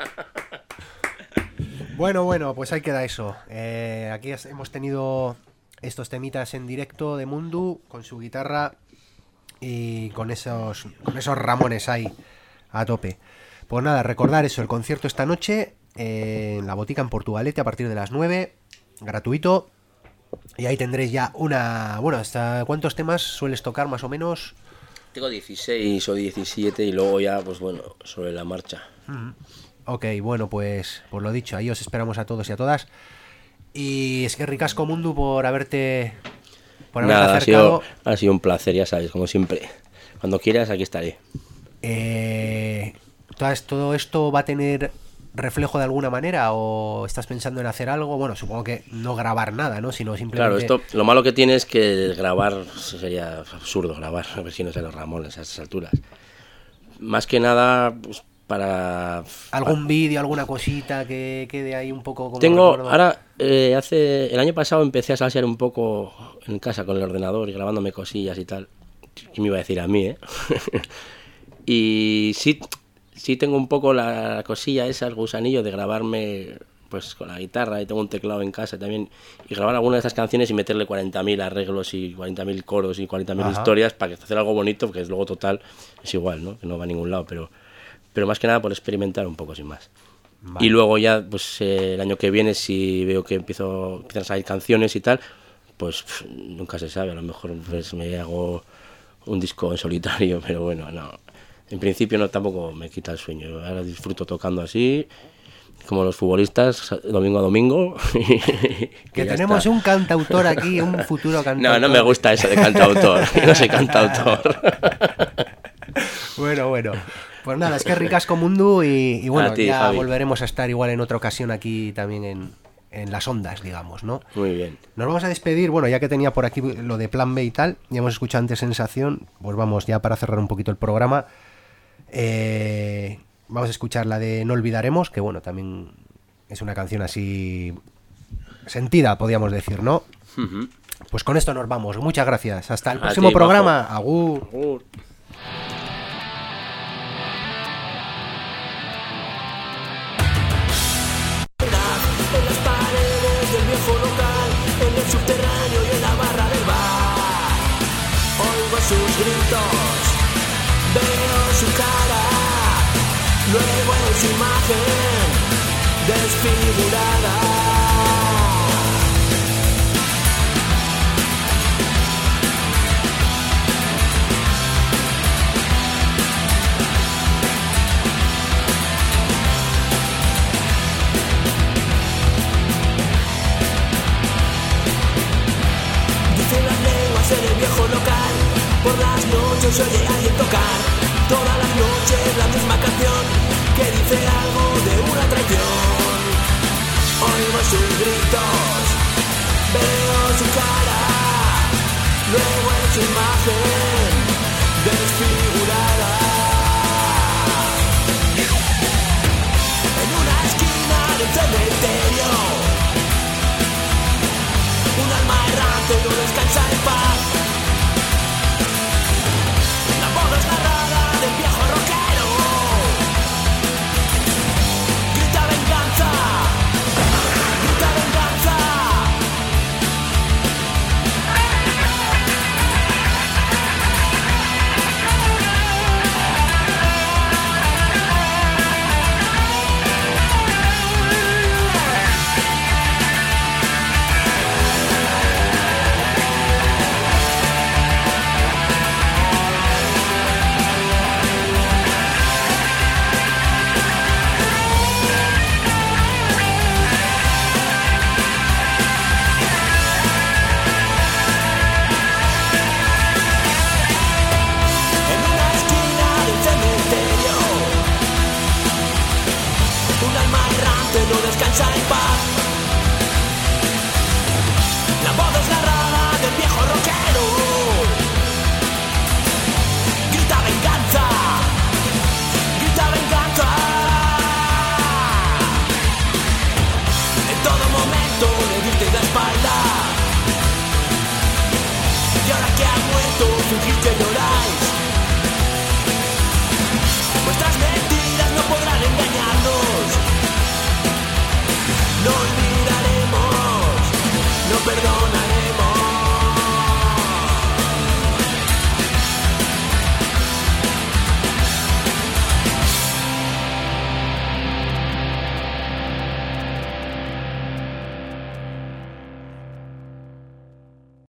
Bueno, bueno, pues ahí queda eso. Eh, aquí hemos tenido estos temitas en directo de Mundu con su guitarra y con esos, con esos Ramones ahí a tope. Pues nada, recordar eso, el concierto esta noche eh, en la Botica en Portugalete a partir de las nueve, gratuito. Y ahí tendréis ya una... Bueno, ¿hasta cuántos temas sueles tocar más o menos? Tengo dieciséis o diecisiete y luego ya, pues bueno, sobre la marcha. Mm-hmm. Ok, bueno, pues, pues lo dicho, ahí os esperamos a todos y a todas. Y es que ricasco Mundu por haberte, por haberte Nada, acercado. ha sido, ha sido un placer, ya sabes, como siempre. Cuando quieras, aquí estaré. Eh, ¿Todo esto va a tener reflejo de alguna manera o estás pensando en hacer algo? Bueno, supongo que no grabar nada, ¿no? Sino simplemente... Claro, esto, lo malo que tiene es que grabar sería absurdo grabar, a ver si no se los Ramones a estas alturas. Más que nada, pues, para... ¿Algún vídeo, alguna cosita que quede ahí un poco como Tengo, recuerdo? ahora, eh, hace... El año pasado empecé a salsear un poco en casa con el ordenador y grabándome cosillas y tal. ¿Qué me iba a decir a mí, eh? Y sí... Sí tengo un poco la cosilla esa, el gusanillo de grabarme pues con la guitarra, y tengo un teclado en casa también, y grabar alguna de estas canciones y meterle cuarenta mil arreglos y cuarenta mil coros y cuarenta mil historias para que hacer algo bonito, porque luego total es igual, ¿no? Que no va a ningún lado, pero, pero más que nada por experimentar un poco, sin más. Vale. Y luego ya, pues eh, el año que viene, si veo que empiezo, empiezan a salir canciones y tal, pues pff, nunca se sabe, a lo mejor pues, me hago un disco en solitario, pero bueno, no. En principio no, tampoco me quita el sueño. Ahora disfruto tocando así, como los futbolistas, domingo a domingo. que que tenemos está. Un cantautor aquí, un futuro cantautor. No, no me gusta eso de cantautor. No soy cantautor. Bueno, bueno. Pues nada, es que ricasco Mundu y, y bueno, ti, ya Javi. Volveremos a estar igual en otra ocasión aquí también en, en las ondas, digamos, ¿no? Muy bien. Nos vamos a despedir, bueno, ya que tenía por aquí lo de Plan B y tal, ya hemos escuchado antes Sensación, pues vamos ya para cerrar un poquito el programa. Eh, vamos a escuchar la de No Olvidaremos, que bueno, también es una canción así sentida, podríamos decir, ¿no? Uh-huh. Pues con esto nos vamos. Muchas gracias. Hasta el A próximo ti, programa. Paco. Agur. Agur. En las paredes del viejo local, en el subterráneo y en la barra del bar, oigo sus gritos, veo su cara, luego en su imagen desfigurada. En el viejo local, por las noches oye a alguien tocar, todas las noches la misma canción, que dice algo de una traición. Oigo sus gritos, veo su cara, luego en su imagen